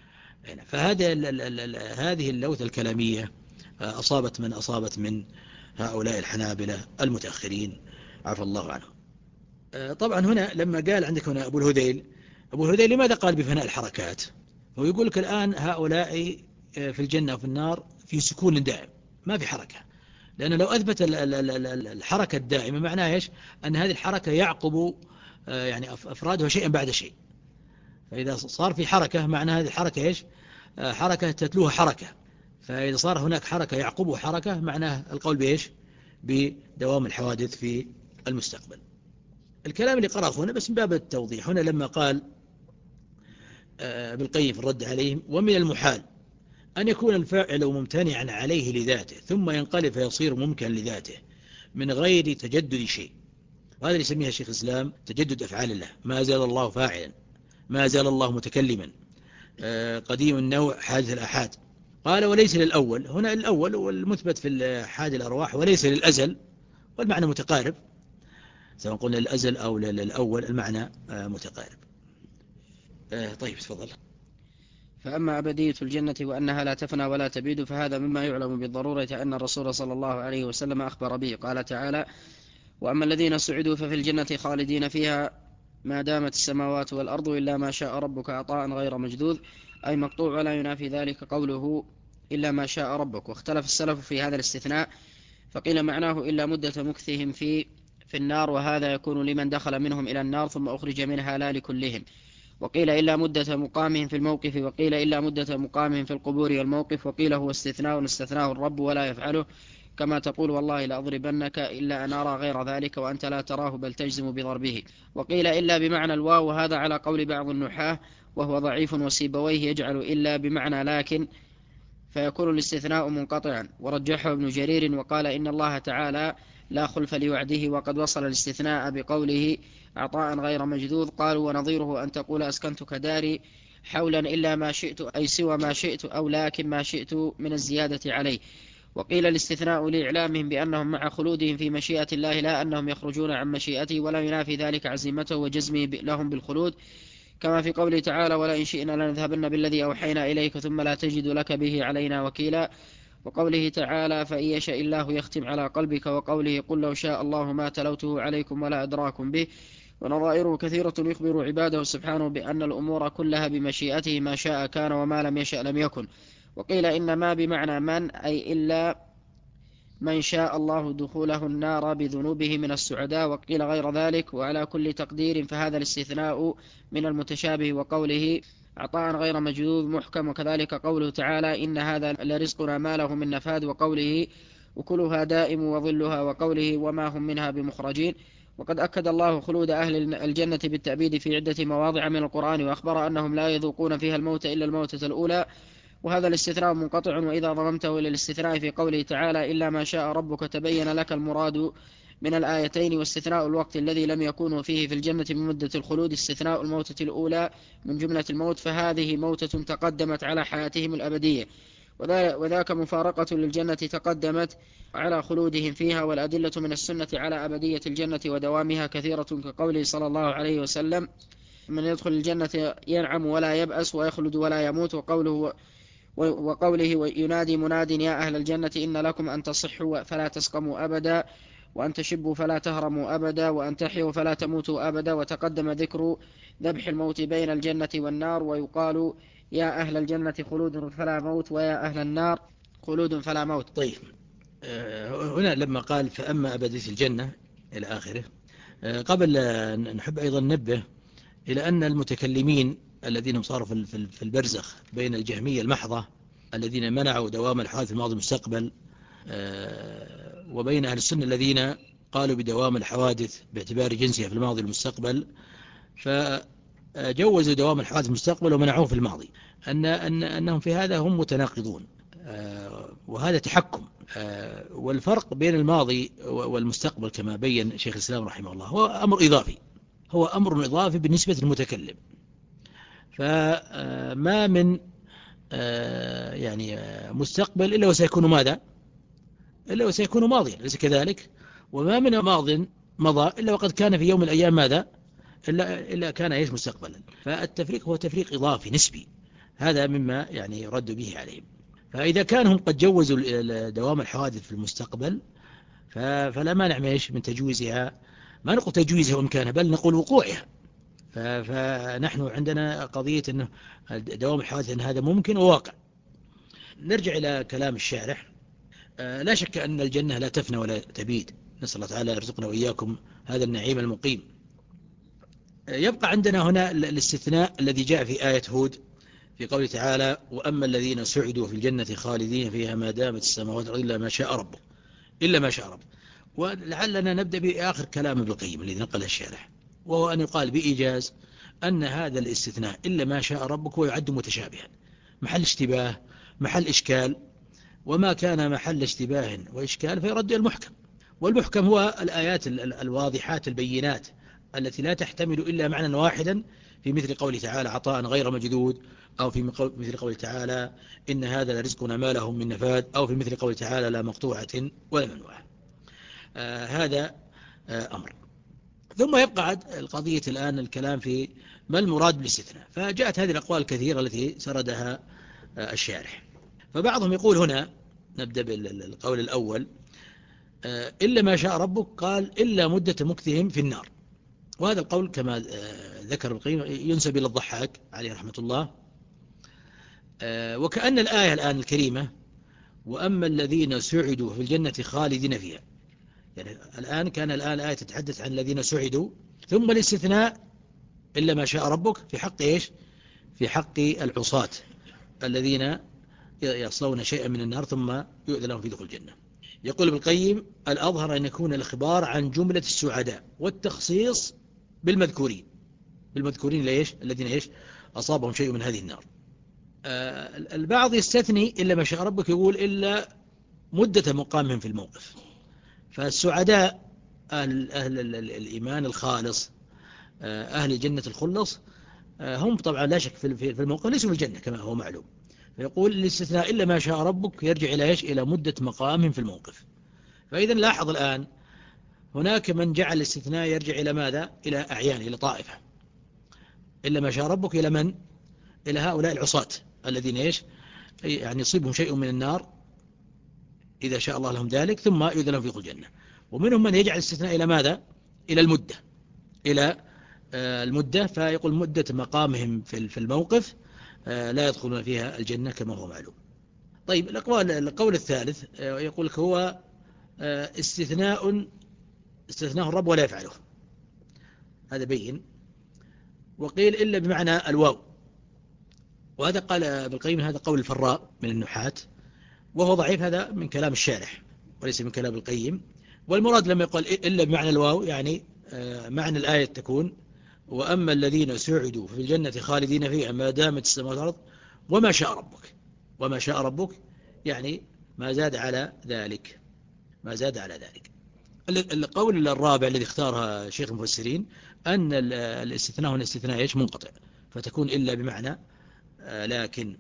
فهذه هذه اللوثة الكلامية أصابت من أصابت من هؤلاء الحنابلة المتأخرين عفى الله عنهم. طبعا هنا لما قال عندك هنا أبو الهذيل أبو الهذيل لماذا قال بفناء الحركات؟ هو يقول لك الآن هؤلاء في الجنة وفي النار في سكون دائم ما في حركة، لأنه لو أثبت الحركة الدائمة معناها إيش؟ أن هذه الحركة يعقب يعني أفرادها شيئا بعد شيء. فإذا صار في حركة معنى هذه الحركة إيش؟ حركة تتلوها حركة. فإذا صار هناك حركة يعقبه حركة معناه القول بإيش؟ بدوام الحوادث في المستقبل. الكلام اللي قرأه هنا بس من باب التوضيح. هنا لما قال ابن القيم في الرد عليهم ومن المحال أن يكون الفاعل ممتنعا عليه لذاته ثم ينقلب فيصير ممكن لذاته من غير تجدد شيء. وهذا اللي يسميها شيخ الإسلام تجدد أفعال الله. ما زال الله فاعلا، ما زال الله متكلما، قديم النوع حادث الأحاد. قال وليس للأول، هنا الأول والمثبت في حاد الأرواح، وليس للأزل، والمعنى متقارب سواء قلنا للأزل أو للأول المعنى متقارب. طيب تفضل. فأما أبدية الجنة وأنها لا تفنى ولا تبيد فهذا مما يعلم بالضرورة أن الرسول صلى الله عليه وسلم أخبر به. قال تعالى وأما الذين سعدوا ففي الجنة خالدين فيها ما دامت السماوات والأرض إلا ما شاء ربك عطاء غير مجذوذ، أي مقطوع، ولا ينافي ذلك قوله إلا ما شاء ربك. واختلف السلف في هذا الاستثناء فقيل معناه إلا مدة مكثهم في في النار، وهذا يكون لمن دخل منهم إلى النار ثم أخرج منها لا لكلهم. وقيل إلا مدة مقامهم في الموقف، وقيل إلا مدة مقامهم في القبور والموقف، وقيل هو استثناء استثناه الرب ولا يفعله كما تقول والله لأضربنك إلا أن أرى غير ذلك وأنت لا تراه بل تجزم بضربه. وقيل إلا بمعنى الواو، وهذا على قول بعض النحاة وهو ضعيف، وسيبويه يجعل إلا بمعنى لكن فيكون الاستثناء منقطعا، ورجحه ابن جرير وقال إن الله تعالى لا خلف لوعده، وقد وصل الاستثناء بقوله عطاء غير مجذوذ. قالوا ونظيره أن تقول أسكنتك داري حولا إلا ما شئت، أي سوى ما شئت، أو لكن ما شئت من الزيادة عليه. وقيل الاستثناء لإعلامهم بأنهم مع خلودهم في مشيئة الله لا أنهم يخرجون عن مشيئته، ولا ينافي ذلك عزيمته وجزمه لهم بالخلود، كما في قوله تعالى ولئن شئنا لنذهبن بالذي أوحينا إليك ثم لا تجد لك به علينا وكيلا. وقوله تعالى فإن يشاء الله يختم على قلبك، وقوله قل لو شاء الله ما تلوته عليكم ولا أدراكم به. ونظائره كثيرة يخبر عباده سبحانه بأن الأمور كلها بمشيئته ما شاء كان وما لم يشاء لم يكن. وقيل إن ما بمعنى من، أي إلا من شاء الله دخوله النار بذنوبه من السعداء، وقيل غير ذلك. وعلى كل تقدير فهذا الاستثناء من المتشابه. وقوله عطاء غير مجذوذ محكم. وكذلك قوله تعالى إن هذا لرزقنا ما له من نفاد، وقوله وكلها دائم وظلها، وقوله وما هم منها بمخرجين. وقد أكد الله خلود أهل الجنة بالتأبيد في عدة مواضع من القرآن، وأخبر أنهم لا يذوقون فيها الموت إلا الموتة الأولى، وهذا الاستثناء منقطع. وإذا ضممته إلى الاستثناء في قوله تعالى إلا ما شاء ربك تبين لك المراد من الآيتين. واستثناء الوقت الذي لم يكونوا فيه في الجنة من مدة الخلود استثناء الموتة الأولى من جملة الموت، فهذه موتة تقدمت على حياتهم الأبدية، وذاك مفارقة للجنة تقدمت على خلودهم فيها. والأدلة من السنة على أبدية الجنة ودوامها كثيرة، كقوله صلى الله عليه وسلم من يدخل الجنة ينعم ولا يبأس ويخلد ولا يموت. وقوله وقوله ينادي مناد يا أهل الجنة إن لكم أن تصحوا فلا تسقموا أبدا، وأن تشبوا فلا تهرموا أبدا، وأن تحيوا فلا تموتوا أبدا. وتقدم ذكر ذبح الموت بين الجنة والنار، ويقال يا أهل الجنة خلود فلا موت، ويا أهل النار خلود فلا موت. طيب، هنا لما قال فأما أبدية الجنة إلى آخره، قبل نحب أيضا ننبه إلى أن المتكلمين الذين صاروا في البرزخ بين الجهمية المحضة الذين منعوا دوام الحوادث الماضي المستقبل، وبين أهل السنة الذين قالوا بدوام الحوادث باعتبار جنسها في الماضي والمستقبل، فجوزوا دوام الحوادث المستقبل ومنعوه في الماضي، أن أن أنهم في هذا هم متناقضون، وهذا تحكم. والفرق بين الماضي والمستقبل كما بين شيخ الإسلام رحمه الله هو أمر إضافي، هو أمر إضافي بالنسبة للمتكلم. فما من يعني مستقبل إلا وسيكون ماذا؟ إلا وسيكون ماضيا، ليس كذلك؟ وما من ماض مضى إلا وقد كان في يوم من الأيام ماذا؟ إلا, إلا كان إيش مستقبلا. فالتفريق هو تفريق إضافي نسبي، هذا مما يعني رد به عليهم. فإذا كانهم قد جوزوا دوام الحوادث في المستقبل فلا مانع من تجويزها، ما نقول تجويزها وإمكانها، بل نقول وقوعها. فنحن عندنا قضية أنه دوام الحوادث أن هذا ممكن وواقع. نرجع إلى كلام الشارح. لا شك أن الجنة لا تفنى ولا تبيد، نسأل الله تعالى يرزقنا وإياكم هذا النعيم المقيم. يبقى عندنا هنا الاستثناء الذي جاء في آية هود في قوله تعالى وأما الذين سعدوا في الجنة خالدين فيها ما دامت السماوات إلا ما شاء ربك إلا ما شاء ربك. ولعلنا نبدأ بآخر كلام ابن القيم الذي نقله الشارح، وهو أن يقال بإيجاز أن هذا الاستثناء إلا ما شاء ربك ويعد متشابها، محل اشتباه، محل إشكال، وما كان محل اشتباه وإشكال فيرد المحكم. والمحكم هو الآيات الواضحات البينات التي لا تحتمل إلا معنى واحدا، في مثل قوله تعالى عطاء غير مجدود، أو في مثل قوله تعالى إن هذا لرزقنا ما له من نفاد، أو في مثل قوله تعالى لا مقطوعة ولا ممنوعة. آه هذا آه أمر. ثم يبقى القضية الآن الكلام في ما المراد بالاستثناء. فجاءت هذه الأقوال الكثيرة التي سردها آه الشارح. فبعضهم يقول هنا، نبدأ بالقول الأول، آه إلا ما شاء ربك، قال إلا مدة مكثهم في النار. وهذا القول كما آه ذكر القيم ينسب إلى الضحاك عليه رحمة الله. آه وكأن الآية الآن الكريمة وأما الذين سعدوا في الجنة خالدين فيها، يعني الآن كان الآن الآية تتحدث عن الذين سعدوا، ثم الاستثناء إلا ما شاء ربك في حق إيش؟ في حق العصاة الذين يصلون شيئا من النار ثم يؤذن لهم في دخول الجنة. يقول ابن القيم الأظهر أن يكون الإخبار عن جملة السعداء والتخصيص بالمذكورين، بالمذكورين ليش؟ الذين إيش؟ أصابهم شيء من هذه النار. آه البعض يستثني إلا ما شاء ربك، يقول إلا مدة مقامهم في الموقف. فالسعداء أهل, أهل الإيمان الخالص، أهل الجنة الخلص، هم طبعا لا شك في الموقف ليسوا في الجنة كما هو معلوم. فيقول الاستثناء إلا ما شاء ربك يرجع إلى إيش؟ إلى مدة مقامهم في الموقف. فإذا لاحظ الآن هناك من جعل الاستثناء يرجع إلى ماذا؟ إلى أعيان، إلى طائفة. إلا ما شاء ربك إلى من؟ إلى هؤلاء العصاة الذين إيش؟ يعني يصيبهم شيء من النار إذا شاء الله لهم ذلك ثم يؤذن لهم في دخول الجنة. ومنهم من يجعل الاستثناء إلى ماذا؟ إلى المدة، إلى المدة، فيقول مدة مقامهم في الموقف لا يدخلون فيها الجنة كما هو معلوم. طيب الأقوال القول الثالث يقول لك هو استثناء استثناء الرب ولا يفعله، هذا بين. وقيل إلا بمعنى الواو، وهذا قال ابن القيم هذا قول الفراء من النحاة، وهو ضعيف، هذا من كلام الشارح وليس من كلام القيم. والمراد لما يقول إلا بمعنى الواو يعني معنى الآية تكون وأما الذين سعدوا في الجنة خالدين فيها ما دامت السماوات والأرض وما شاء ربك، وما شاء ربك يعني ما زاد على ذلك، ما زاد على ذلك. القول الرابع الذي اختارها شيخ المفسرين أن الاستثناء هنا استثناء ايش منقطع، فتكون إلا بمعنى لكن.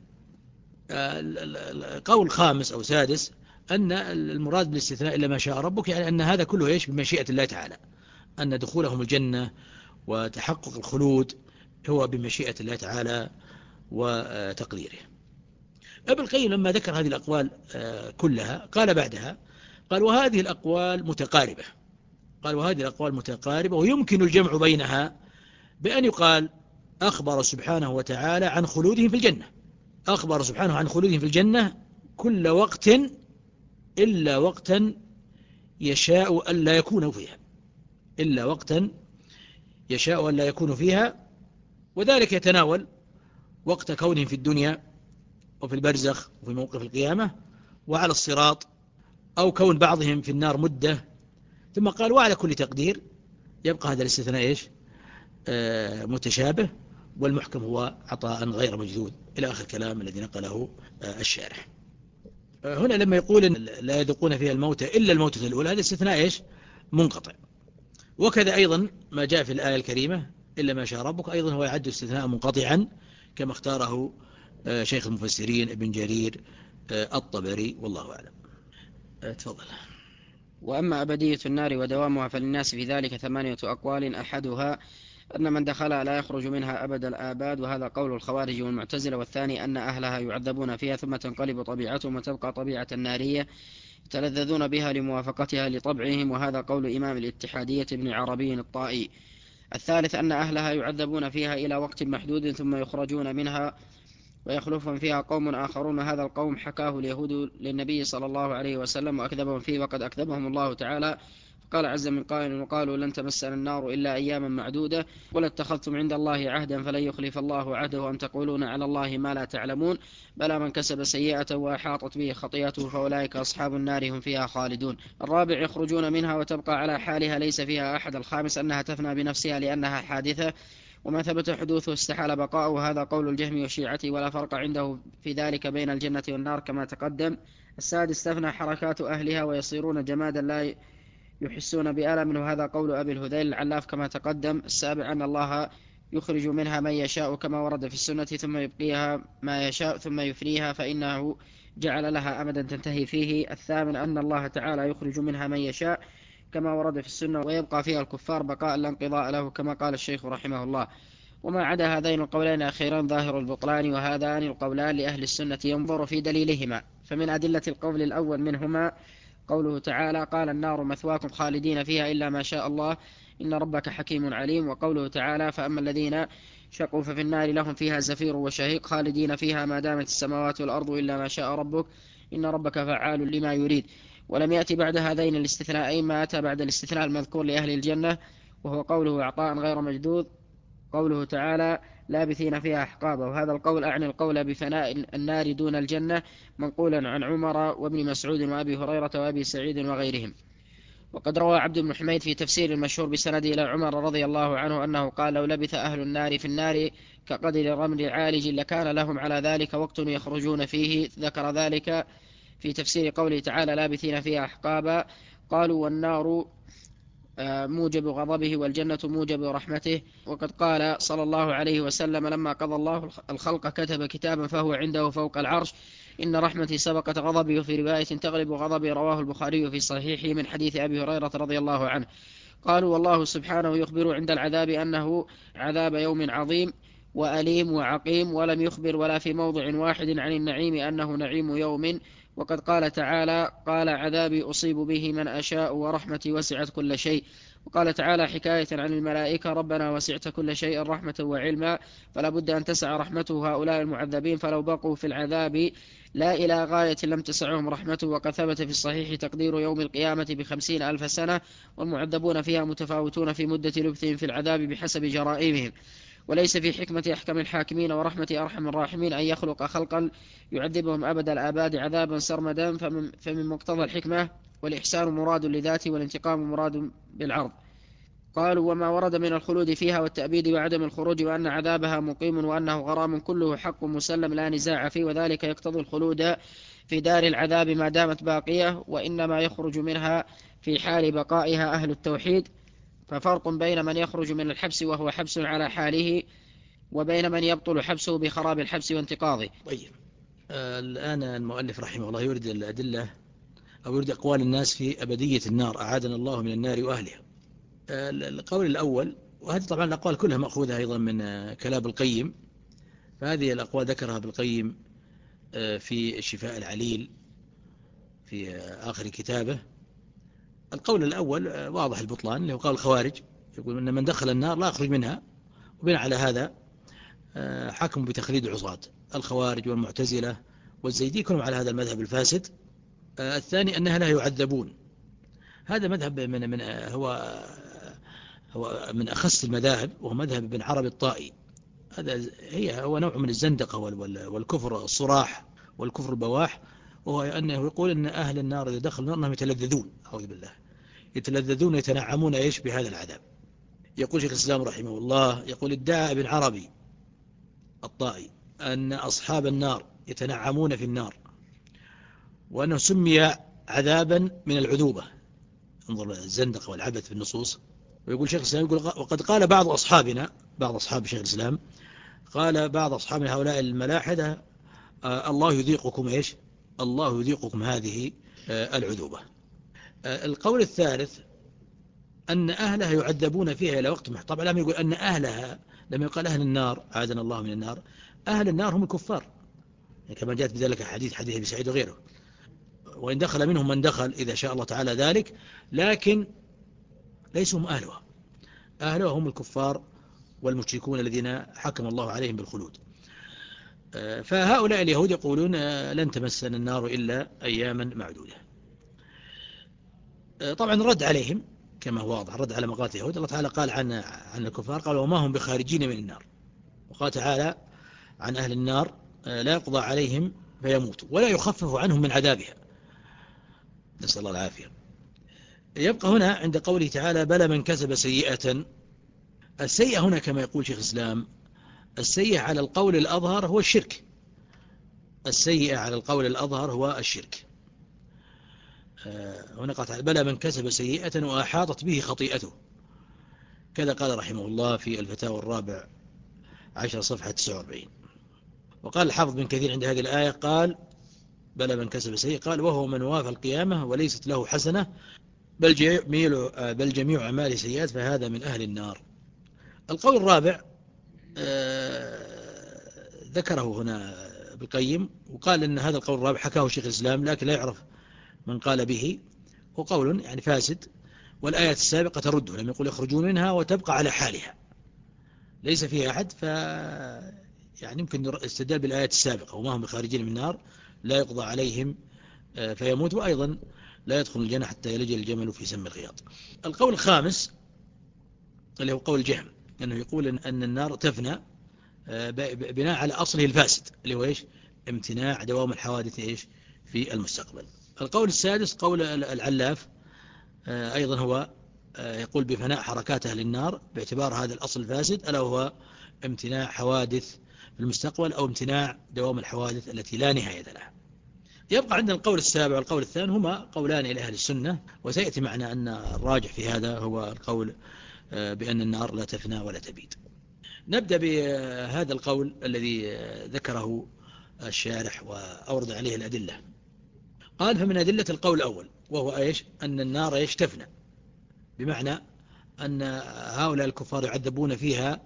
قول خامس أو سادس أن المراد بالاستثناء إلا ما شاء ربك، يعني أن هذا كله ايش بمشيئة الله تعالى، أن دخولهم الجنة وتحقق الخلود هو بمشيئة الله تعالى وتقديره. ابن القيم لما ذكر هذه الأقوال كلها قال بعدها، قال وهذه الأقوال متقاربة، قال وهذه الأقوال متقاربة ويمكن الجمع بينها بأن يقال أخبر سبحانه وتعالى عن خلودهم في الجنة، أخبر سبحانه عن خلودهم في الجنة كل وقت إلا وقتا يشاء أن لا يكونوا فيها، إلا وقتا يشاء أن لا يكونوا فيها، وذلك يتناول وقت كونهم في الدنيا وفي البرزخ وفي موقف القيامة وعلى الصراط، أو كون بعضهم في النار مدة. ثم قال وعلى كل تقدير يبقى هذا الاستثناء إيش آه متشابه، والمحكم هو عطاء غير مجدود إلى آخر كلام الذي نقله آه الشارح. آه هنا لما يقول إن لا يذوقون فيها الموت إلا الموتة الأولى، هذا استثناء إيش منقطع. وكذا أيضا ما جاء في الآية الكريمة إلا ما شاء ربك، أيضا هو يعد استثناء منقطعا كما اختاره آه شيخ المفسرين ابن جرير آه الطبري، والله أعلم. آه تفضل. وأما أبدية النار ودوامها فللناس في ذلك ثمانية أقوال، أحدها أن من دخلها لا يخرج منها أبد الآباد، وهذا قول الخوارج والمعتزلة. والثاني أن أهلها يعذبون فيها ثم تنقلب طبيعتهم وتبقى طبيعة النارية يتلذذون بها لموافقتها لطبعهم، وهذا قول إمام الاتحادية ابن عربي الطائي. الثالث أن أهلها يعذبون فيها إلى وقت محدود ثم يخرجون منها ويخلفهم فيها قوم آخرون، هذا القوم حكاه اليهود للنبي صلى الله عليه وسلم وأكذبهم فيه، وقد أكذبهم الله تعالى قال عز من قائل وقالوا لن تمسنا النار إلا أياما معدودة قل اتخذتم عند الله عهدا فلن يخلف الله عهده أم تقولون على الله ما لا تعلمون بلى من كسب سيئة وأحاطت به خطيئته فأولئك أصحاب النار هم فيها خالدون. الرابع يخرجون منها وتبقى على حالها ليس فيها أحد. الخامس أنها تفنى بنفسها لأنها حادثة وما ثبت حدوثه استحال بقاؤه، هذا قول الجهم والشيعة ولا فرق عنده في ذلك بين الجنة والنار كما تقدم. السادس تفنى حركات أهلها ويصيرون جمادا لا يحسون بألم، وهذا قول أبي الهذيل العلاف كما تقدم. السابع أن الله يخرج منها من يشاء كما ورد في السنة ثم يبقيها ما يشاء ثم يفنيها فإنه جعل لها أمدا تنتهي فيه. الثامن أن الله تعالى يخرج منها من يشاء كما ورد في السنة ويبقى فيها الكفار بقاء لا انقضاء له كما قال الشيخ رحمه الله. وما عدا هذين القولين أخيرا ظاهر البطلان، وهذان القولان لأهل السنة ينظر في دليلهما. فمن أدلة القول الأول منهما قوله تعالى قال النار مثواكم خالدين فيها إلا ما شاء الله إن ربك حكيم عليم، وقوله تعالى فأما الذين شقوا ففي النار لهم فيها زفير وشهيق خالدين فيها ما دامت السماوات والأرض إلا ما شاء ربك إن ربك فعال لما يريد. ولم يأتي بعد هذين الاستثناءين ما أتى بعد الاستثناء المذكور لأهل الجنة، وهو قوله عطاء غير مجدود، قوله تعالى لابثين فيها أحقابا، وهذا القول أعني القول بفناء النار دون الجنة منقولا عن عمر وابن مسعود وأبي هريرة وأبي سعيد وغيرهم. وقد روى عبد بن حميد في تفسير المشهور بسند إلى عمر رضي الله عنه أنه قال لو لبث أهل النار في النار كقدر الرمل عالج لكان لهم على ذلك وقت يخرجون فيه. ذكر ذلك في تفسير قوله تعالى لابثين فيها أحقابا. قالوا والنار موجب غضبه والجنة موجب رحمته. وقد قال صلى الله عليه وسلم لما قضى الله الخلق كتب كتابا فهو عنده فوق العرش إن رحمتي سبقت غضبي، وفي رواية تغلب غضبي، رواه البخاري في صحيحه من حديث أبي هريرة رضي الله عنه. قالوا والله سبحانه يخبر عند العذاب أنه عذاب يوم عظيم وأليم وعقيم، ولم يخبر ولا في موضع واحد عن النعيم أنه نعيم يوم. وقد قال تعالى قال عذابي أصيب به من أشاء ورحمتي وسعت كل شيء. وقال تعالى حكاية عن الملائكة ربنا وسعت كل شيء رحمة وعلما فلا بد أن تسع رحمته هؤلاء المعذبين فلو بقوا في العذاب لا إلى غاية لم تسعهم رحمته. وقد ثبت في الصحيح تقدير يوم القيامة بخمسين ألف سنة والمعذبون فيها متفاوتون في مدة لبثهم في العذاب بحسب جرائمهم. وليس في حكمة أحكم الحاكمين ورحمة أرحم الراحمين أن يخلق خلقا يعذبهم أبد الآباد عذابا سرمدا، فمن, فمن مقتضى الحكمة والإحسان مراد لذاته والانتقام مراد بالعرض. قالوا: وما ورد من الخلود فيها والتأبيد وعدم الخروج وأن عذابها مقيم وأنه غرام كله حق مسلم لا نزاع فيه، وذلك يقتضي الخلود في دار العذاب ما دامت باقية، وإنما يخرج منها في حال بقائها أهل التوحيد. ففرق بين من يخرج من الحبس وهو حبس على حاله، وبين من يبطل حبسه بخراب الحبس وانتقاضه. طيب، آه الآن المؤلف رحمه الله يريد الأدلة أو يريد أقوال الناس في أبدية النار، أعاذنا الله من النار وأهلها. آه القول الأول، وهذه طبعا الأقوال كلها مأخوذة أيضا من آه كلام القيم، فهذه الأقوال ذكرها بالقيم آه في شفاء العليل في آه آخر كتابه. القول الأول آه واضح البطلان، اللي هو قول الخوارج، يقول أن من دخل النار لا يخرج منها، وبناء على هذا آه حكموا بتخليد العصاة. الخوارج والمعتزلة والزيدي كلهم على هذا المذهب الفاسد. آه الثاني أنها لا يعذبون، هذا مذهب من من هو هو من أخص المذاهب، وهو مذهب ابن عربي الطائي. هذا هي هو نوع من الزندقة والكفر الصراح والكفر البواح، وهو أنه يقول أن أهل النار إذا دخلوا النار أنهم يتلذذون، أعوذ بالله، يتلذذون يتنعمون إيش بهذا العذاب. يقول شيخ الإسلام رحمه الله، يقول: ادعى ابن عربي الطائي أن أصحاب النار يتنعمون في النار، وأنه سمي عذابا من العذوبة. انظر الزندقة والعبث في النصوص. ويقول شيخ الإسلام، يقول: وقد قال بعض أصحابنا، بعض أصحاب شيخ الإسلام، قال بعض أصحابنا هؤلاء الملاحدة: آه الله يذيقكم إيش؟ الله يذيقكم هذه آه العذوبة. آه القول الثالث أن أهلها يعذبون فيها إلى وقت محدود. طبعا لم يقول أن أهلها، لم يقال أهل النار، عاذنا الله من النار. أهل النار هم الكفار، يعني كما جاءت بذلك حديث حديث ابي سعيد وغيره. وإن دخل منهم من دخل إذا شاء الله تعالى ذلك، لكن ليسوا هم أهلها. أهلها هم الكفار والمشركون الذين حكم الله عليهم بالخلود. فهؤلاء اليهود يقولون: لن تمسنا النار إلا أياما معدودة. طبعا الرد عليهم كما هو واضح، الرد على مقالة اليهود، الله تعالى قال عن عن الكفار، قال: وما هم بخارجين من النار. وقال تعالى عن أهل النار: لا يقضى عليهم فيموتوا ولا يخفف عنهم من عذابها. نسأل الله العافية. يبقى هنا عند قوله تعالى: بلى من كسب سيئة. السيئة هنا كما يقول شيخ الإسلام، السيئة على القول الأظهر هو الشرك. السيئة على القول الأظهر هو الشرك. هنا قال تعالى: بلى من كسب سيئة وأحاطت به خطيئته. كذا قال رحمه الله في الفتاوى الرابع عشر صفحة تسعة وأربعين. وقال الحافظ بن كثير عند هذه الآية، قال: بلى من كسب سيئة، قال: وهو من وافى القيامة وليست له حسنة، بل جميع, بل جميع أعمال سيئات، فهذا من أهل النار. القول الرابع ذكره هنا بالقيم، وقال أن هذا القول الرابع حكاه شيخ الإسلام، لكن لا يعرف من قال به، هو قول يعني فاسد، والآية السابقة ترده، لم يقول يخرجون منها وتبقى على حالها ليس فيها أحد، ف يعني يمكن استدل بالآية السابقة: وما هم بخارجين من النار، لا يقضى عليهم فيموت، وأيضا لا يدخل الجنة حتى يلج الجمل في سم الخياط. القول الخامس اللي هو قول جهم، أنه يقول أن النار تفنى بناء على أصله الفاسد، اللي هو إيش؟ امتناع دوام الحوادث إيش في المستقبل. القول السادس قول العلاف، أيضا هو يقول بفناء حركات أهل النار باعتبار هذا الأصل الفاسد، ألا هو امتناع حوادث في المستقبل أو امتناع دوام الحوادث التي لا نهاية لها. يبقى عندنا القول السابع والقول الثاني هما قولان لأهل السنة، وسيأتي معنا أن الراجح في هذا هو القول بأن النار لا تفنى ولا تبيد. نبدأ بهذا القول الذي ذكره الشارح وأورد عليه الأدلة. قال: فمن أدلة القول الأول، وهو إيش؟ أن النار إيش؟ تفنى، بمعنى أن هؤلاء الكفار يعذبون فيها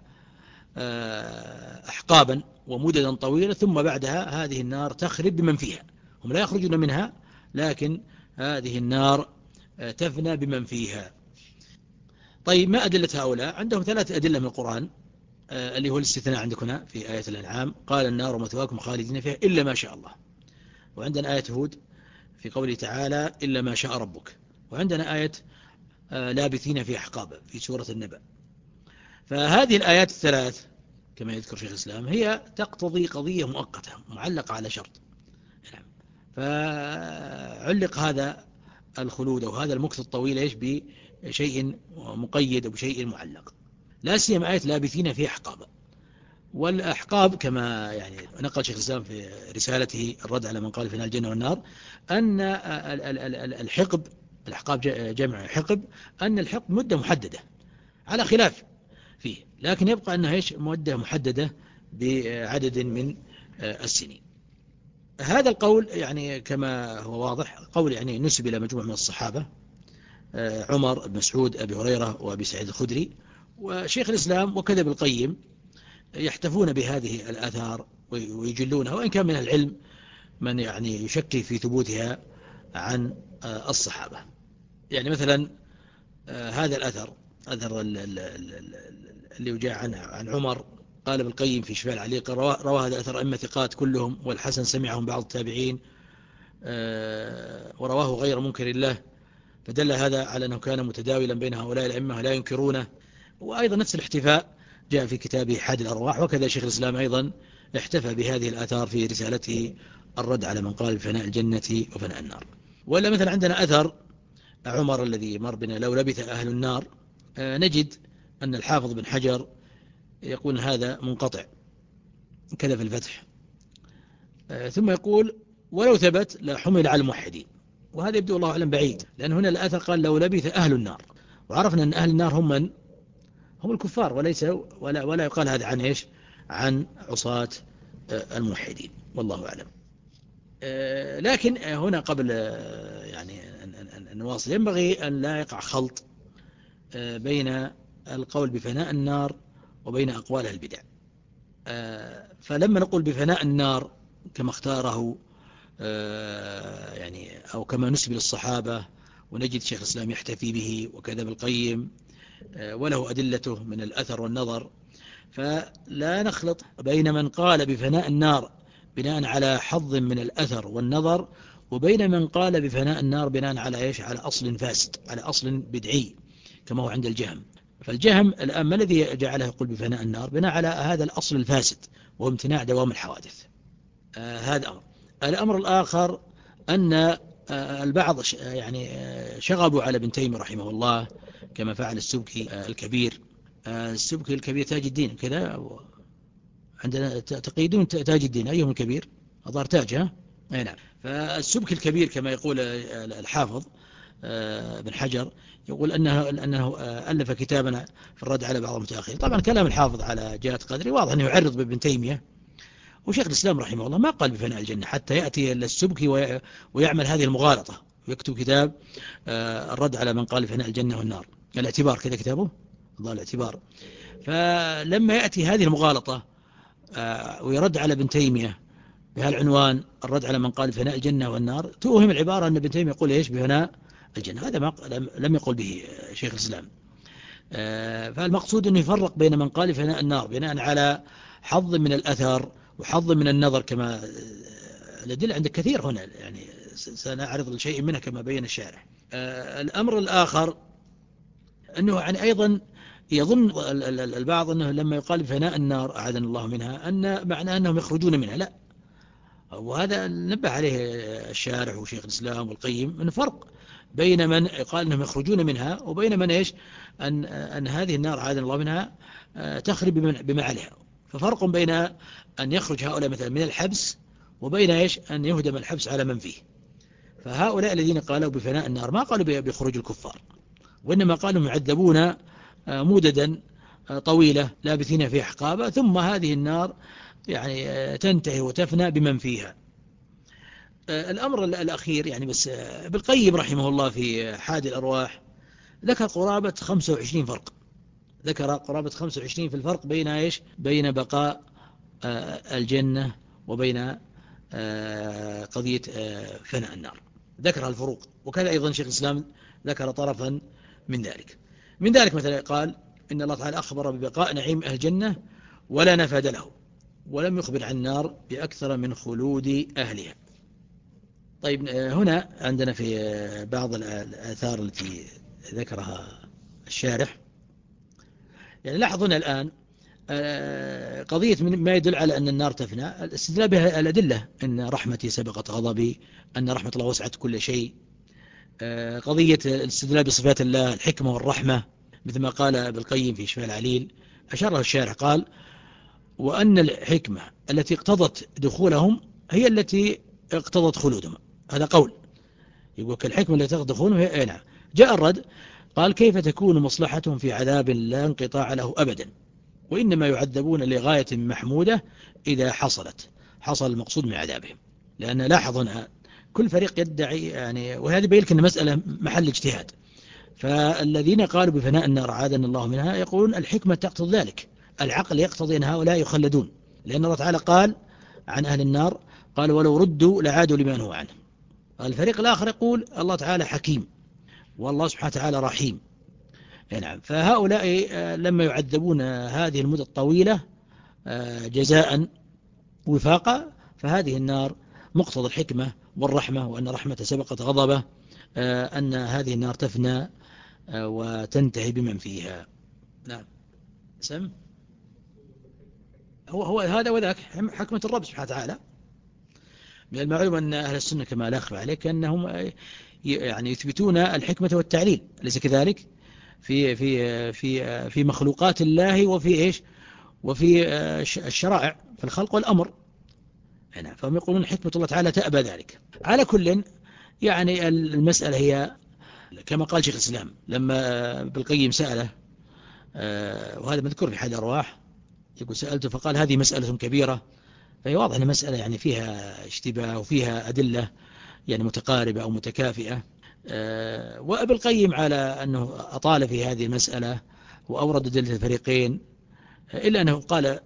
أحقابا ومددا طويلة، ثم بعدها هذه النار تخرب بمن فيها، هم لا يخرجون منها، لكن هذه النار تفنى بمن فيها. طيب، ما أدلة هؤلاء؟ عندهم ثلاث أدلة من القرآن، اللي هو الاستثناء عندك هنا في آية الأنعام: قال النار مثواكم خالدين فيها إلا ما شاء الله. وعندنا آية هود في قوله تعالى: إلا ما شاء ربك. وعندنا آية لابثين في أحقاب في سورة النبأ. فهذه الآيات الثلاث كما يذكر شيخ الإسلام هي تقتضي قضية مؤقتة معلقة على شرط. فعلق هذا الخلود أو هذا المكث الطويل إيش بشيء مقيد أو بشيء معلق، لا سيما آية لابثين في أحقاب. والأحقاب كما يعني نقل شيخ الإسلام في رسالته الرد على من قال في الجنة والنار أن الحقب، الأحقاب جمع حقب، أن الحقب مدة محددة على خلاف فيه، لكن يبقى أنها إيش مدة محددة بعدد من السنين. هذا القول يعني كما هو واضح قول يعني نسب إلى مجموعة من الصحابة، عمر بن مسعود أبي هريرة وأبي سعيد الخدري وشيخ الإسلام وكذا ابن القيم، يحتفون بهذه الآثار ويجلونها، وإن كان من العلم من يعني يشكي في ثبوتها عن الصحابة. يعني مثلا هذا الأثر أثر اللي جاء عن عن عمر، قال ابن القيم في شفاء العليق روى هذا الأثر أئمة ثقات كلهم، والحسن سمعهم بعض التابعين ورواه غير منكر له، فدل هذا على أنه كان متداولا بين هؤلاء الأئمة لا ينكرونه. وأيضا نفس الاحتفاء جاء في كتابه حاد الأرواح، وكذا شيخ الإسلام أيضا احتفى بهذه الآثار في رسالته الرد على من قال بفناء الجنة وفناء النار. ولا مثلا عندنا أثر عمر الذي مر بنا لو لبث أهل النار، نجد أن الحافظ بن حجر يقول هذا منقطع كذا في الفتح، ثم يقول ولو ثبت لا حمل على الموحدين، وهذا يبدو الله أعلم بعيد، لأن هنا الأثر قال لو لبث أهل النار، وعرفنا أن أهل النار هم من هم الكفار، وليس ولا, ولا يقال هذا عن إيش عن عصاة الموحدين، والله أعلم. لكن هنا قبل يعني أن نواصل ينبغي أن لا يقع خلط بين القول بفناء النار وبين أقوال البدع. فلما نقول بفناء النار كما اختاره يعني أو كما نسب للصحابة، ونجد شيخ الإسلام يحتفي به وكذا ابن القيم وله أدلته من الأثر والنظر، فلا نخلط بين من قال بفناء النار بناء على حظ من الأثر والنظر، وبين من قال بفناء النار بناء على إيش على أصل فاسد، على أصل بدعي كما هو عند الجهم. فالجهم الآن ما الذي جعله يقول بفناء النار؟ بناء على هذا الأصل الفاسد وهو امتناع دوام الحوادث. آه هذا أمر. الأمر الآخر أن آه البعض يعني آه شغبوا على ابن تيمية رحمه الله كما فعل السبكي آه الكبير. آه السبكي الكبير تاج الدين كذا، عندنا تقييدون تاج الدين أيهم الكبير؟ أظهر تاج ها؟ أي نعم. فالسبكي الكبير كما يقول الحافظ ابن حجر يقول أنه, أنه ألف كتابنا في الرد على بعض المتأخرين. طبعا كلام الحافظ على جهة قدري واضح أنه يعرض بابن تيمية، وشيخ الإسلام رحمه الله ما قال بفناء الجنة حتى يأتي السبكي ويعمل هذه المغالطة ويكتب كتاب الرد على من قال بفناء الجنة والنار، الاعتبار كذا كتابه الله الاعتبار. فلما يأتي هذه المغالطة ويرد على ابن تيمية بهالعنوان الرد على من قال بفناء الجنة والنار، توهم العبارة أن ابن تيمية يقول إيش بفناء الجنة، هذا ما لم يقل به شيخ الإسلام. فالمقصود أنه يفرق بين من قال بفناء النار بناء على حظ من الأثر وحظ من النظر، كما الأدلة عندك كثير هنا يعني سنعرض شيء منها كما بين الشارح. الأمر الآخر أنه يعني أيضا يظن البعض أنه لما يقال بفناء النار أعاذنا الله منها أن معنى أنهم يخرجون منها، لا، وهذا نبه عليه الشارح وشيخ الإسلام والقيم من فرق بين من قال أنهم يخرجون منها وبين من إيش أن, أن هذه النار أعاذنا الله منها تخرب بما عليها. ففرق بين أن يخرج هؤلاء مثلا من الحبس وبين إيش أن يهدم الحبس على من فيه. فهؤلاء الذين قالوا بفناء النار ما قالوا بخروج الكفار، وإنما قالوا يعذبون مددا طويلة لابثين في أحقابها، ثم هذه النار يعني تنتهي وتفنى بمن فيها. الأمر الأخير يعني بس ابن القيم رحمه الله في حاد الأرواح ذكر قرابة خمسة وعشرين فرق، ذكر قرابة خمسة وعشرين في الفرق بين إيش بين بقاء الجنة وبين قضية فناء النار، ذكر الفروق. وكذا أيضا شيخ الإسلام ذكر طرفا من ذلك. من ذلك مثلا قال إن الله تعالى أخبر ببقاء نعيم أهل الجنة ولا نفاد له، ولم يخبر عن النار بأكثر من خلود أهلها. طيب هنا عندنا في بعض الآثار التي ذكرها الشارح، يعني لاحظنا الآن قضية ما يدل على أن النار تفنى الاستدلال بها الأدلة، أن رحمتي سبقت غضبي، أن رحمة الله وسعت كل شيء. قضية الاستدلال بصفات الله الحكمة والرحمة مثل ما قال ابن القيم في شفاء العليل أشاره الشارح قال: وأن الحكمة التي اقتضت دخولهم هي التي اقتضت خلودهم. هذا قول يقول كالحكمة التي اقتضت دخولهم هي أين. جاء الرد قال: كيف تكون مصلحتهم في عذاب لا انقطاع له أبدا، وإنما يعذبون لغاية محمودة إذا حصلت حصل المقصود من عذابهم. لأن لاحظ هنا كل فريق يدعي يعني، وهذا بيلك أن مسألة محل اجتهاد. فالذين قالوا بفناء النار عاذنا الله منها يقولون الحكمة تقتضي ذلك، العقل يقتضي أن هؤلاء يخلدون، لأن الله تعالى قال عن أهل النار قال: ولو ردوا لعادوا لما نهوا عنه. الفريق الآخر يقول الله تعالى حكيم والله سبحانه وتعالى رحيم. نعم. فهؤلاء لما يعذبون هذه المدة الطويلة جزاء وفاقا، فهذه النار مقتضى الحكمة والرحمة، وأن رحمة سبقت غضبه، أن هذه النار تفنى وتنتهي بمن فيها. نعم. سم هو, هو هذا وذاك حكمة الرب سبحانه وتعالى. من المعلوم أن أهل السنة كما لا أخفى عليك أنهم يعني يثبتون الحكمة والتعليل، أليس كذلك؟ في في في في مخلوقات الله وفي إيش وفي الشرائع في الخلق والأمر. هنا فهم يقولون حكمة الله تعالى تأبى ذلك. على كل يعني المسألة هي كما قال شيخ الإسلام لما ابن القيم سأله، وهذا مذكور في حديث الأرواح، يقول سألته فقال هذه مسألة كبيرة، فهي واضح أن مسألة يعني فيها اشتباه وفيها أدلة يعني متقاربة أو متكافئة. وابن القيم على أنه أطال في هذه المسألة وأورد أدلة الفريقين، إلا أنه قال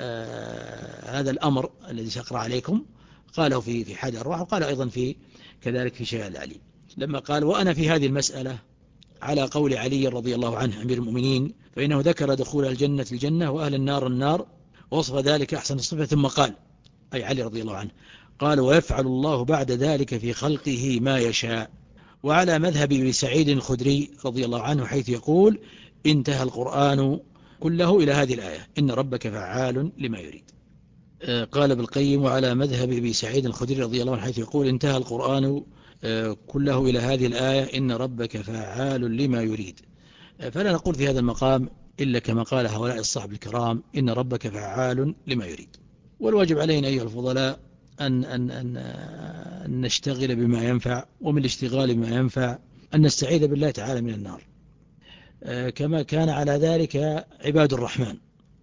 هذا الأمر الذي سأقرأ عليكم قاله في في حديث الأرواح، وقال أيضا في كذلك في شفاء العليل لما قال: وأنا في هذه المسألة على قول علي رضي الله عنه أمير المؤمنين، فإنه ذكر دخول الجنة الجنة وأهل النار النار ووصف ذلك أحسن الصفة، ثم قال أي علي رضي الله عنه قال: ويفعل الله بعد ذلك في خلقه ما يشاء. وعلى مذهب ابن سعيد الخدري رضي الله عنه حيث يقول: انتهى القرآن كله إلى هذه الآية إن ربك فعال لما يريد. قال ابن القيم: وعلى مذهب ابن سعيد الخدري رضي الله عنه حيث يقول: انتهى القرآن كله إلى هذه الآية إن ربك فعال لما يريد. فلا نقول في هذا المقام إلا كما قال هؤلاء الصحب الكرام: إن ربك فعال لما يريد. والواجب علينا أيها الفضلاء أن, أن, أن, أن نشتغل بما ينفع، ومن الاشتغال بما ينفع أن نستعيذ بالله تعالى من النار، كما كان على ذلك عباد الرحمن.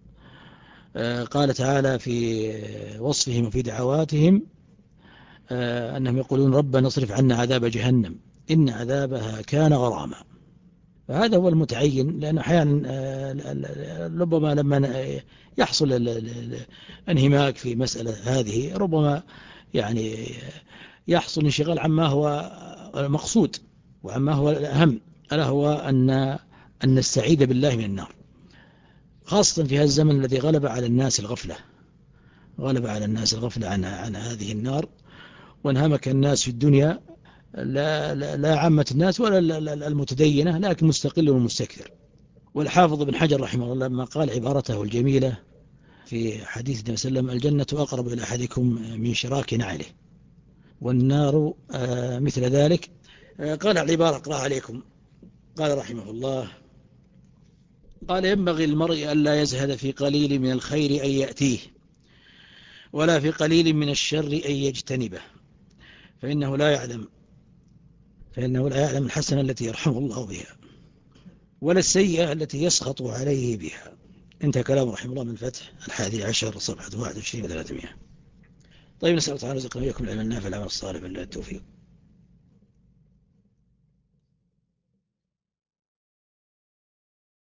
قال تعالى في وصفهم وفي دعواتهم أنهم يقولون: ربنا اصرف عنا عذاب جهنم إن عذابها كان غراما. فهذا هو المتعين، لأن أحيانا ربما لما يحصل الانهماك في مسألة هذه ربما يعني يحصل انشغال عما هو مقصود وعما هو الأهم، ألا هو أن أن نستعيذ بالله من النار، خاصة في هذا الزمن الذي غلب على الناس الغفلة غلب على الناس الغفلة عن عن هذه النار، وانهمك الناس في الدنيا، لا, لا, لا عامة الناس ولا المتدينة، لكن مستقل ومستكثر. والحافظ بن حجر رحمه الله لما قال عبارته الجميلة في حديث النبي صلى الله عليه وسلم: الجنة أقرب إلى أحدكم من شراك نعله والنار مثل ذلك، قال العبارة أقرأ عليكم. قال رحمه الله: قال: ينبغي المرء أن لا يزهد في قليل من الخير أن يأتيه، ولا في قليل من الشر أن يجتنبه، فإنه لا يعلم فإنه لا يعلم الحسنة التي يرحمه الله بها، ولا السيئة التي يسخط عليه بها. انتهى كلام رحمه الله من فتح الحادي عشر صفحة واحد وعشرين وثلاثمائة. طيب، نسأل الله تعالى رزقنا وإياكم العلم النافع والعمل الصالح بالله التوفيق.